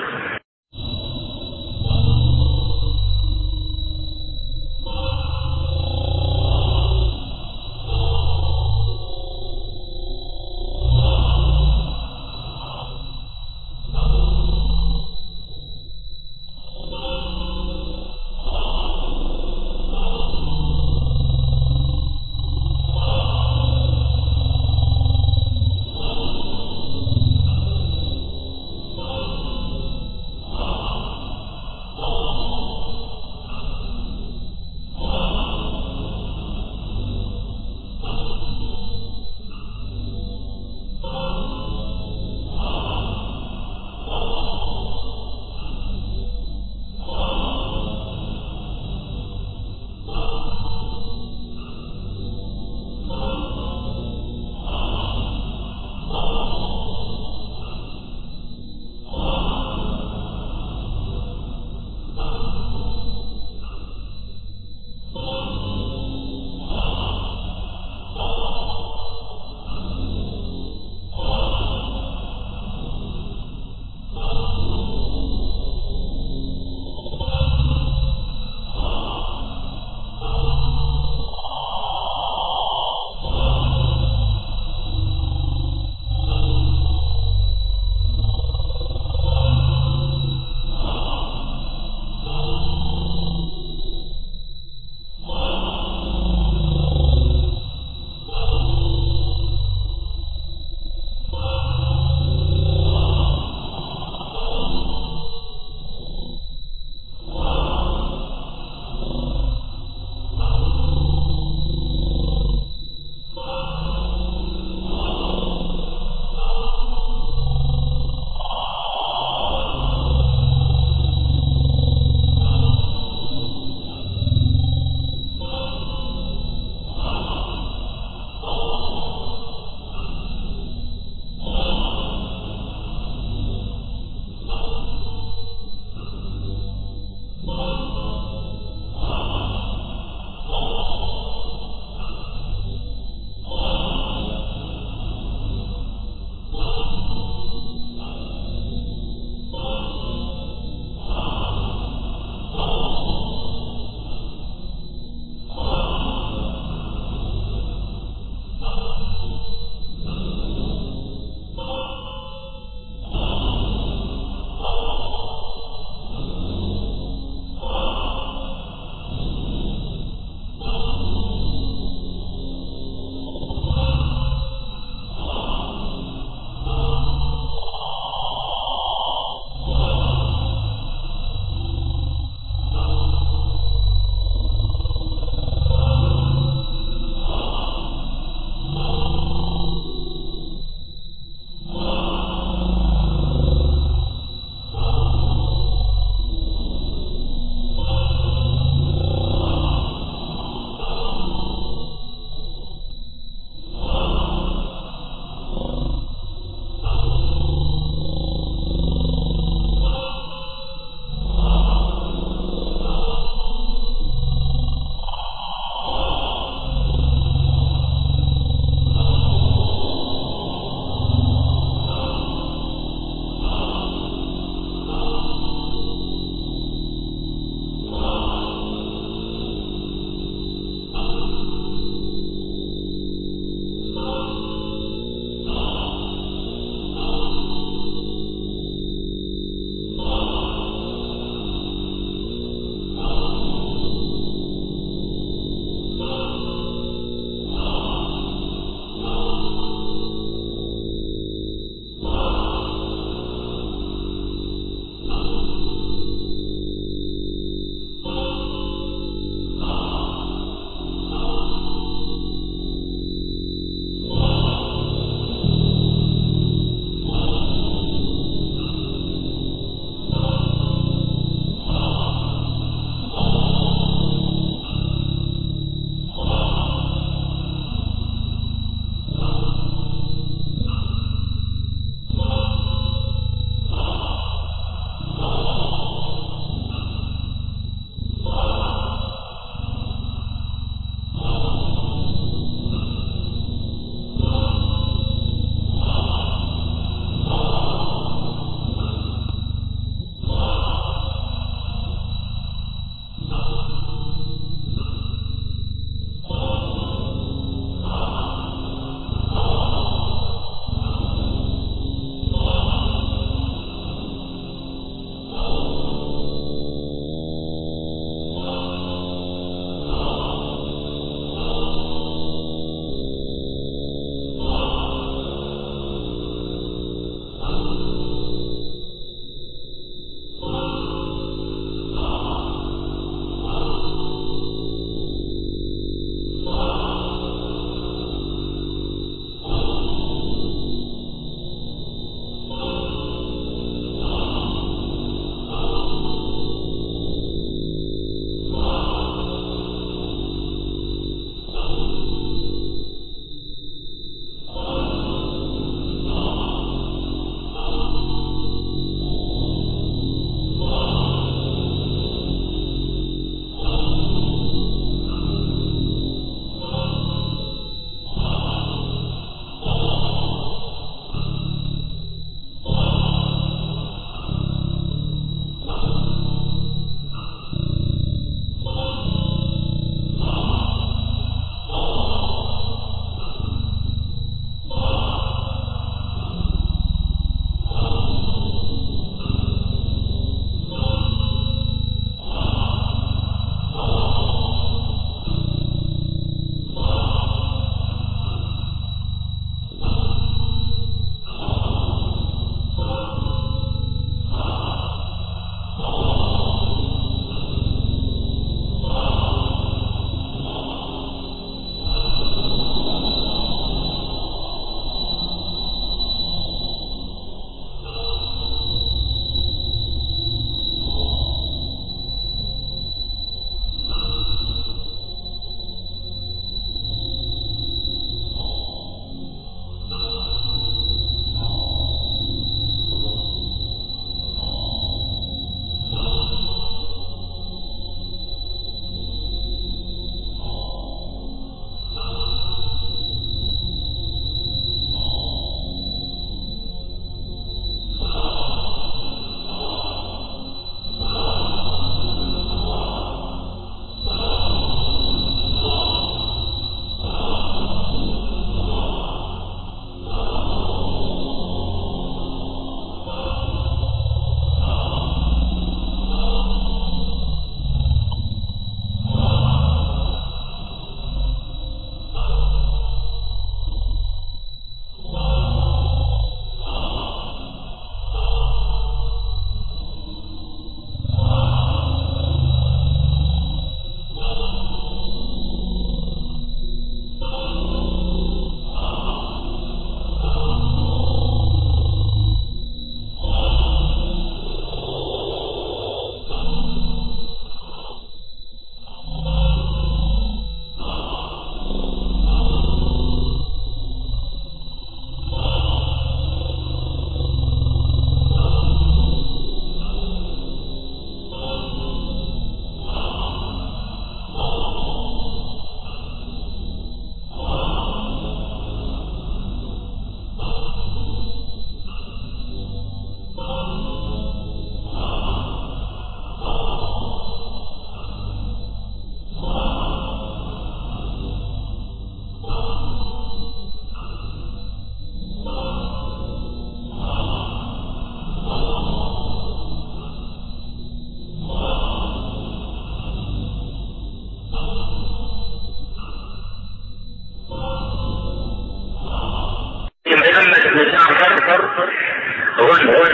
بن جعفر هو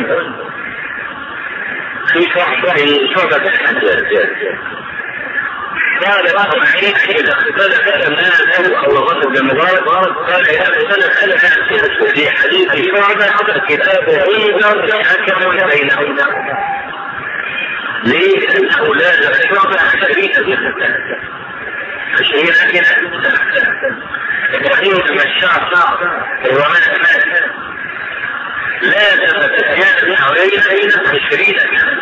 في شعبة الحجاج قال بعض العلماء إذا اختلف الناس أو غضب المبارك قال إذا اختلف في حديث شعبة كتاب عنده حكم بينهم. ليه؟ لأنه لا شعبة 20 سنة إبراهيم المشاع الرماء لا تتجاوز حوالي 20 سنة.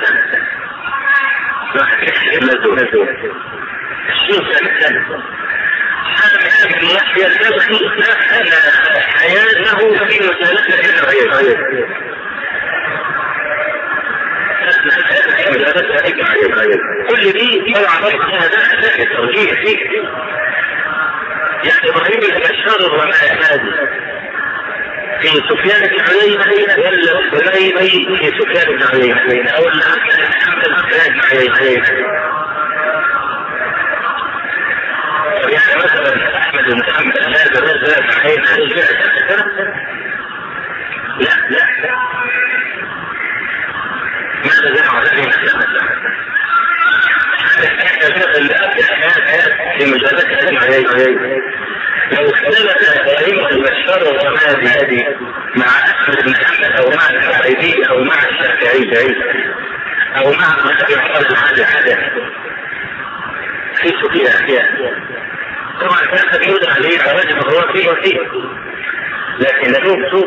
ابن يحيى البلخي أن حياته في مجالسة العيال كل دي طبعا هذا التوجيه فيه. يعني ابراهيم البشار الرماء هذه في سفيان بن عيينة ولا سليمي في سفيان بن عيينة او محمد بن عيينة؟ يعني مثلا احمد بن محمد هذا بن عيينة لا ماذا دعوا عليه في مجالسة المعيين لو اختلف ائمة البشار والرمادي هذه مع احمد بن محمد او مع الحريري او مع الشافعي او مع ابي عبد الحدث في سفيان طبعا كان يقول عليه رجل هو فيه لكن نشوف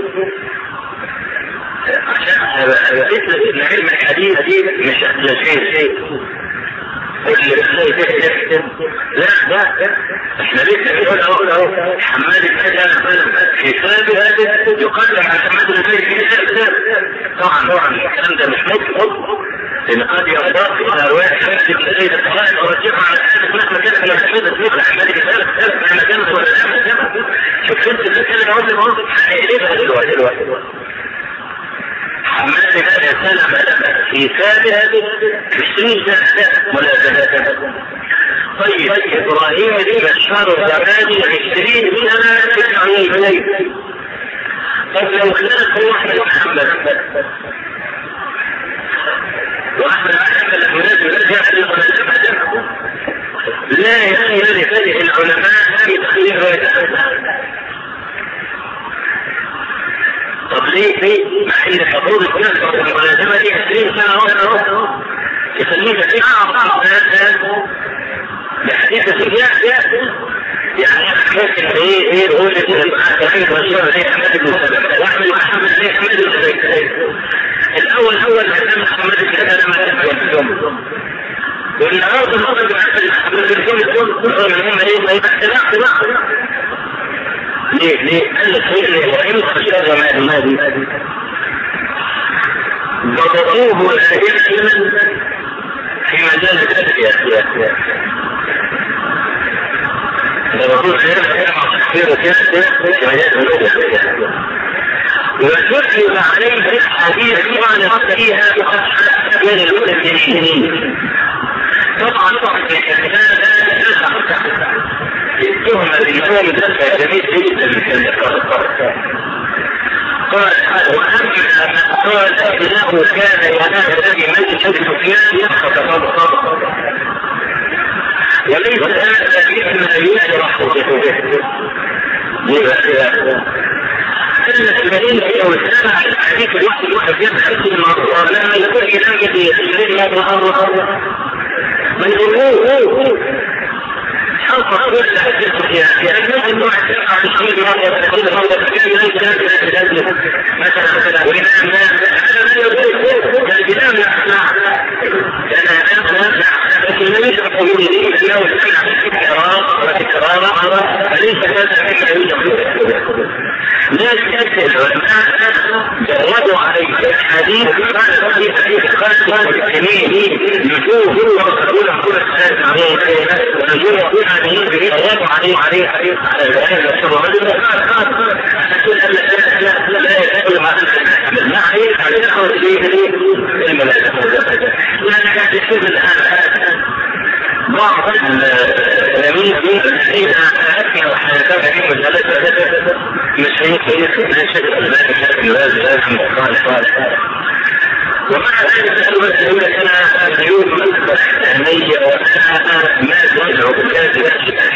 عشان اثبت ان علم الحديث مش شيء لا احنا لسه بنقول اهو حماد الكلام في ثابت يقدم على حماد الكلام. طبعا الكلام ده مش مطلوب لان قد يضاف الى روايه حماد بن زيد الطائي ورجعها على حماد مهما كانت من الحديث حماد الكلام مهما كانت ولا شوف انت الكلام اهو هنقلبها دلوقتي. حماد بن سلمة في ثابت 20 سنة ملازمة. طيب ابراهيم بن بشار الرمادي 20 سنة في العيين. طب لو اختلف هو احمد محمد واحمد محمد يرجع للملازمة لا يختلف العلماء في تخليل روايته. طب ليه؟ مع ان المفروض الناس الملازمة دي 20 سنة يخليك في بحديث سفيان يعني ممكن ايه يقول اخير رسول زي حماد بن سلمة واحمد محمد زي حماد بن زيد. الاول كان محمد بن سلمة يوم والنهارده محمد بن سلمة هم ايه اختلاف ليه؟ قال لك ايه ابراهيم بشار الرمادي ضبطوه الائمه في مجال التزكيه ضبطوه في مجال التزكيه وسجل عليه حديث قال فيها بين المسلمين. طبعا التهمة بالنوم ده جميل جدا قال انه كان ينام الذي مجلس سفيان يسقط صدقه وليس هذا الاسم يشرح به. كانت المدينة لو سمع الحديث الواحد يبحث المرة لما يكون إلهي في 20 مرة من يقول حصل كل حديث يعني النوع عن شيء مرة تقول مرة كان ليس مثلا وإن الكلام يسمع لكن لا يشرح به لأنه سمع تكرار فليس هذا مما يوجد. لا شك العلماء جردوا عليه الحديث قال في حديث خاص بالسنين نجوم ويقولون كل السنة نجوم جردوا عليه حديث على الآية الرجل أقول لا يقول ما عليه على الأخوة فيه الملازمة. لا نحن نشوف الآن بعض التلاميذ الذين أثنوا حياتهم في مسألة مشايخ لا شك أن لازم ومع ذلك يقول لك أنا اليوم أهمية وأنا ما تدعو بالكاذب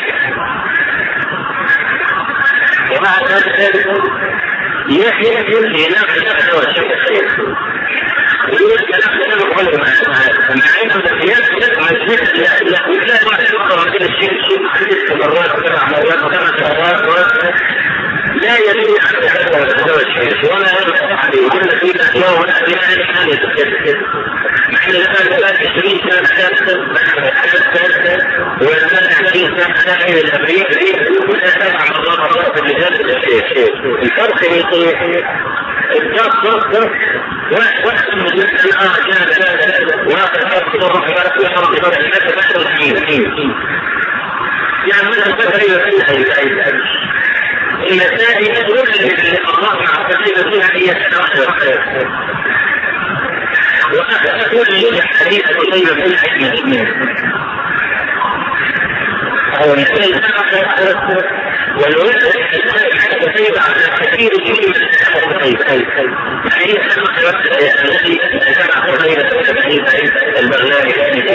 ومع ذلك ينافس هذا الشيء الخير ويقول كلام كله مع انه القياس مسجد لا واحد مره من الشيء ست مرات سبع مرات خمس مرات لا يدل على هذا الشيء ولا يحد يقول لك في يوم لا يعني كذا مع ان الان 20 سنه ولا 20 سنه الى الامريكي ولا سبع مرات في الشيء الفرق يكون الجرس واحد من يعني مثلا المسائل تقول الله مع التقليد فيها هي وأقول الحديث قريبا من الحديث أو المسائل والوزن يصيب على كثير من الحديث الذي سمع قريبا البغلاني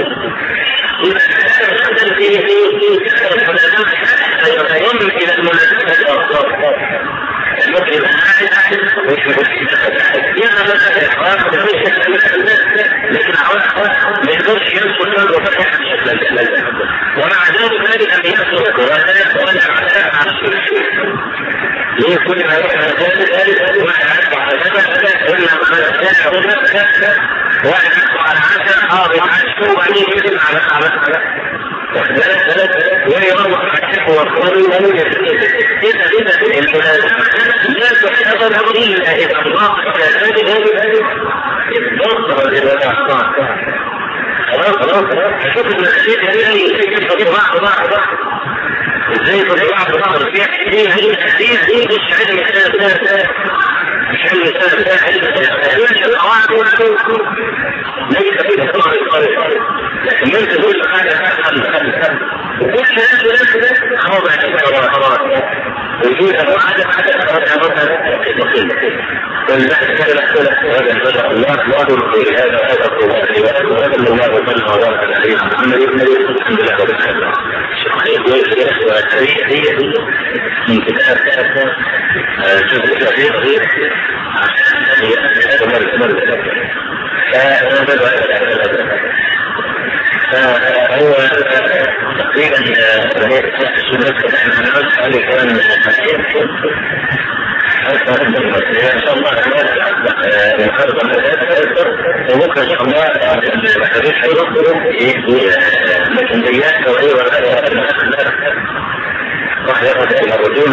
يضم إلى المناسبة المسلم لكن ما يقدرش ينصر كله فتح الشكل ومع ذلك هذه الأمنيات ولا على الشيء ليه كل ما يحنا ذلك واحد عدوا على ذلك واحد عدوا على عشر عشر وبعدين يسمع على ويروح الشيخ والقرن إذا الملازمة لا تعتبر إلا إذا الله إلى ذلك الضغط والإبادة خلاص شوف المسجد هذه بعض ازاي بعض في هذه مش علم مش علم ليس فيه لكن من تقول هذا وكل هذا خلاص وجود عدد والبحث هذا البدع الله يقول هذا الطوال وهذا الله وسلم وبارك عليه محمد الحمد لله رب العالمين هي من كتاب جزء كثير فهو تقريبا السنة نحن نسأل كان ان شاء الله النهارده وبكره ان شاء الله الحديث هيروح مسؤوليات راح ياخذ الرجوم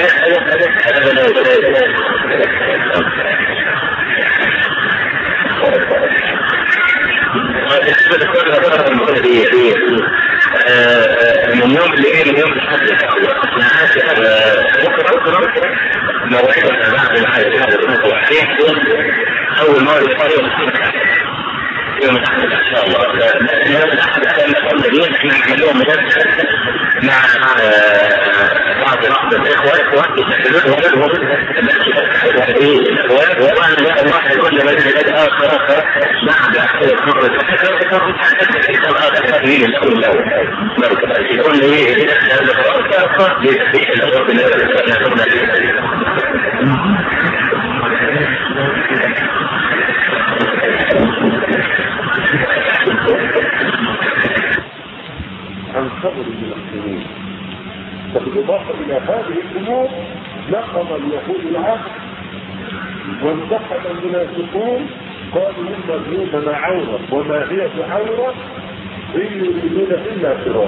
من يوم الليل من يوم الحد ان شاء الله بكره موعدنا بعد العيد هذا الموضوعين اول مره يوم الاحد ان شاء الله يوم الاحد الذين احنا نعملهم مع بعض الاخوه يسجلونهم وانا واحد كل مجلس اخر بعد مرة يقول لي عن صبر المسلمين. وبالإضافة إلى هذه الأمور نقض اليهود العهد وانتقد المنافقون قالوا إن اليهود عورة وما هي بعورة إن يريدون إلا فرارا.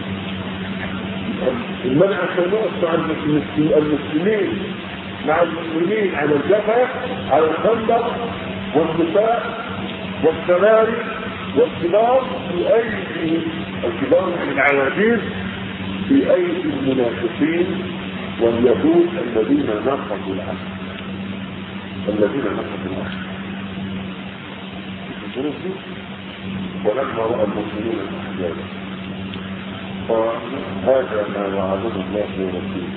المنع سنوات مع المسلمين مع المسلمين على الجبهة على الخندق والنساء والسماري والكبار في أيدي الكبار من العواجيز في أيدي المنافقين واليهود الذين نقضوا العهد ولما رأى المسلمين الأحزاب فهذا ما وعده الله ورسوله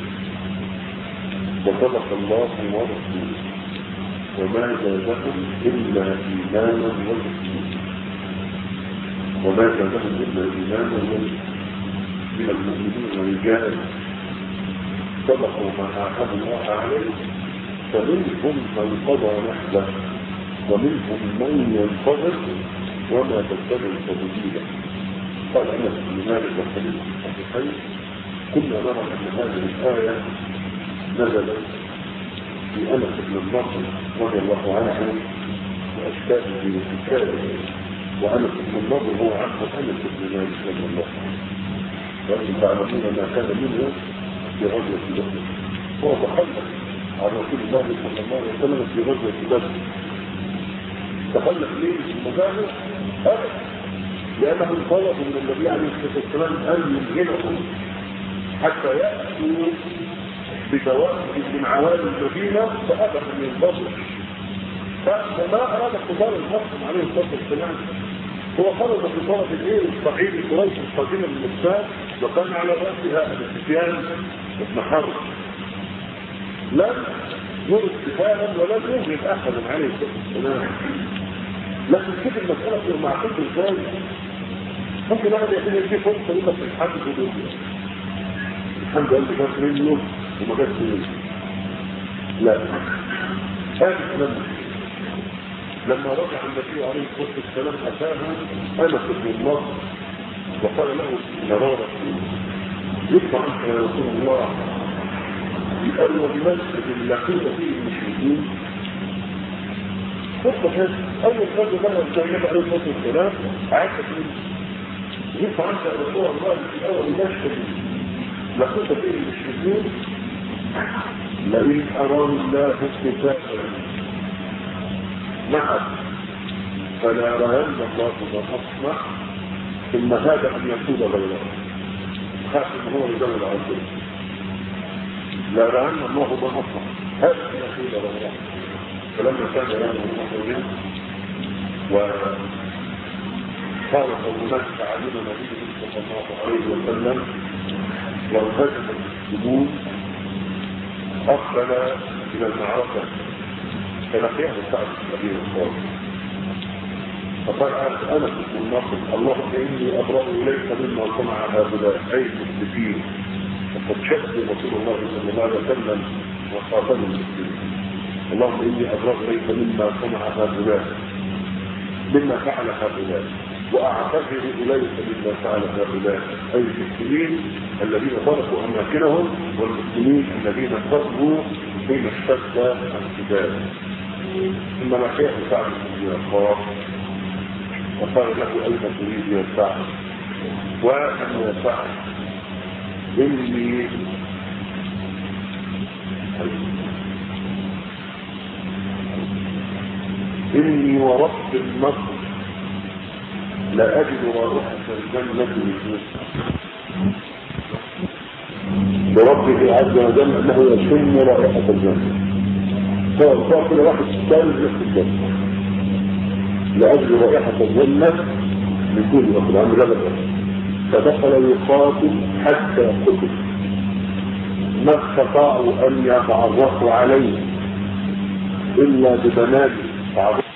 وصدق الله ورسوله وما زادهم إلا إيمانا وتسليما وما زادهم إلا إيمانا وتسليما من المؤمنين رجال صدقوا ما عاهدوا الله عليه فمنهم من قضى نحبه ومنهم من ينتظر وما تبتدئ تبديلا. قال أنس بن مالك والحديث الصحيحين كنا نرى أن هذه الآية نزلت في أنس بن النضر رضي الله عنه وأشكاله وحكايه وأنس بن النضر هو عم أنس بن مالك رضي الله عنه وأنتم تعلمون ما كان منه في غزوة بدر هو تخلف عن رسول الله صلى الله عليه وسلم في غزوة بدر تخلف ليه في المجاهد أبدا لأنهم طلبوا من النبي عليه الصلاة والسلام أن يمهلهم حتى يأتوا بتوافد من عوالي المدينة فأبى من البصر فما أراد اقتدار المسلم عليه الصلاة والسلام هو خرج في طرف الايه الصعيد قريش القادمة من الشام وكان على رأسها أبي سفيان بن حرب لم يرد كفاها ولم يجرد أحدا عليه الصلاة والسلام لكن كده المسألة في معقول ازاي ممكن واحد يكون يجي فرصة يبقى في الحد في الحمد لله كانت منه وما كانت منه لا هذا لما رجع النبي عليه الصلاة والسلام أتاه أنس بن النضر وقال له مرارة يطلع عنك يا رسول الله قال وبمسجد لقيت فيه المشركين خطة هذا أول خطة بقى النبي عليه الصلاة والسلام عاكس منه يطلع عنك يا رسول الله في أول مشهد لقيت فيه المشركين لئن أراد الله استفاء نعم فلا يرين الله ما أصنع ثم هذا أن يكون غيره خاف أن هو يزول العزيز لا يرين الله ما أصنع هذا أن يكون غيره فلما كان يرين الله منه وقال قومات تعليم نبيه صلى الله عليه وسلم وانهزم المسلمون أقبل إلى المعركة فلقيه سعد بن ابي وقاص فقال أنس بن النضر اللهم إني أبرأ إليك مما صنع هؤلاء أي المسلمين وقد شهدوا رسول الله صلى الله عليه وسلم وقاتلوا المسلمين اللهم إني أبرأ إليك مما صنع هؤلاء مما فعل هؤلاء وأعتذر إليك مما فعل هؤلاء أي المسلمين الذين تركوا أماكنهم والمسلمين الذين صبروا حين اشتد الانتداب ثم مشاه سعد بن وقاص وقال له أين تريد يا سعد وأنا يا سعد إني ورب النصر لا أجد رائحة الجنة بربه عز وجل أنه يشم رائحة الجنة صار كل واحد ثالث في الجنة لأجل رائحة الجنة من كل وقت عن جبل فدخل يقاتل حتى قتل ما استطاعوا أن يتعرفوا عليه إلا ببنات تعرفوا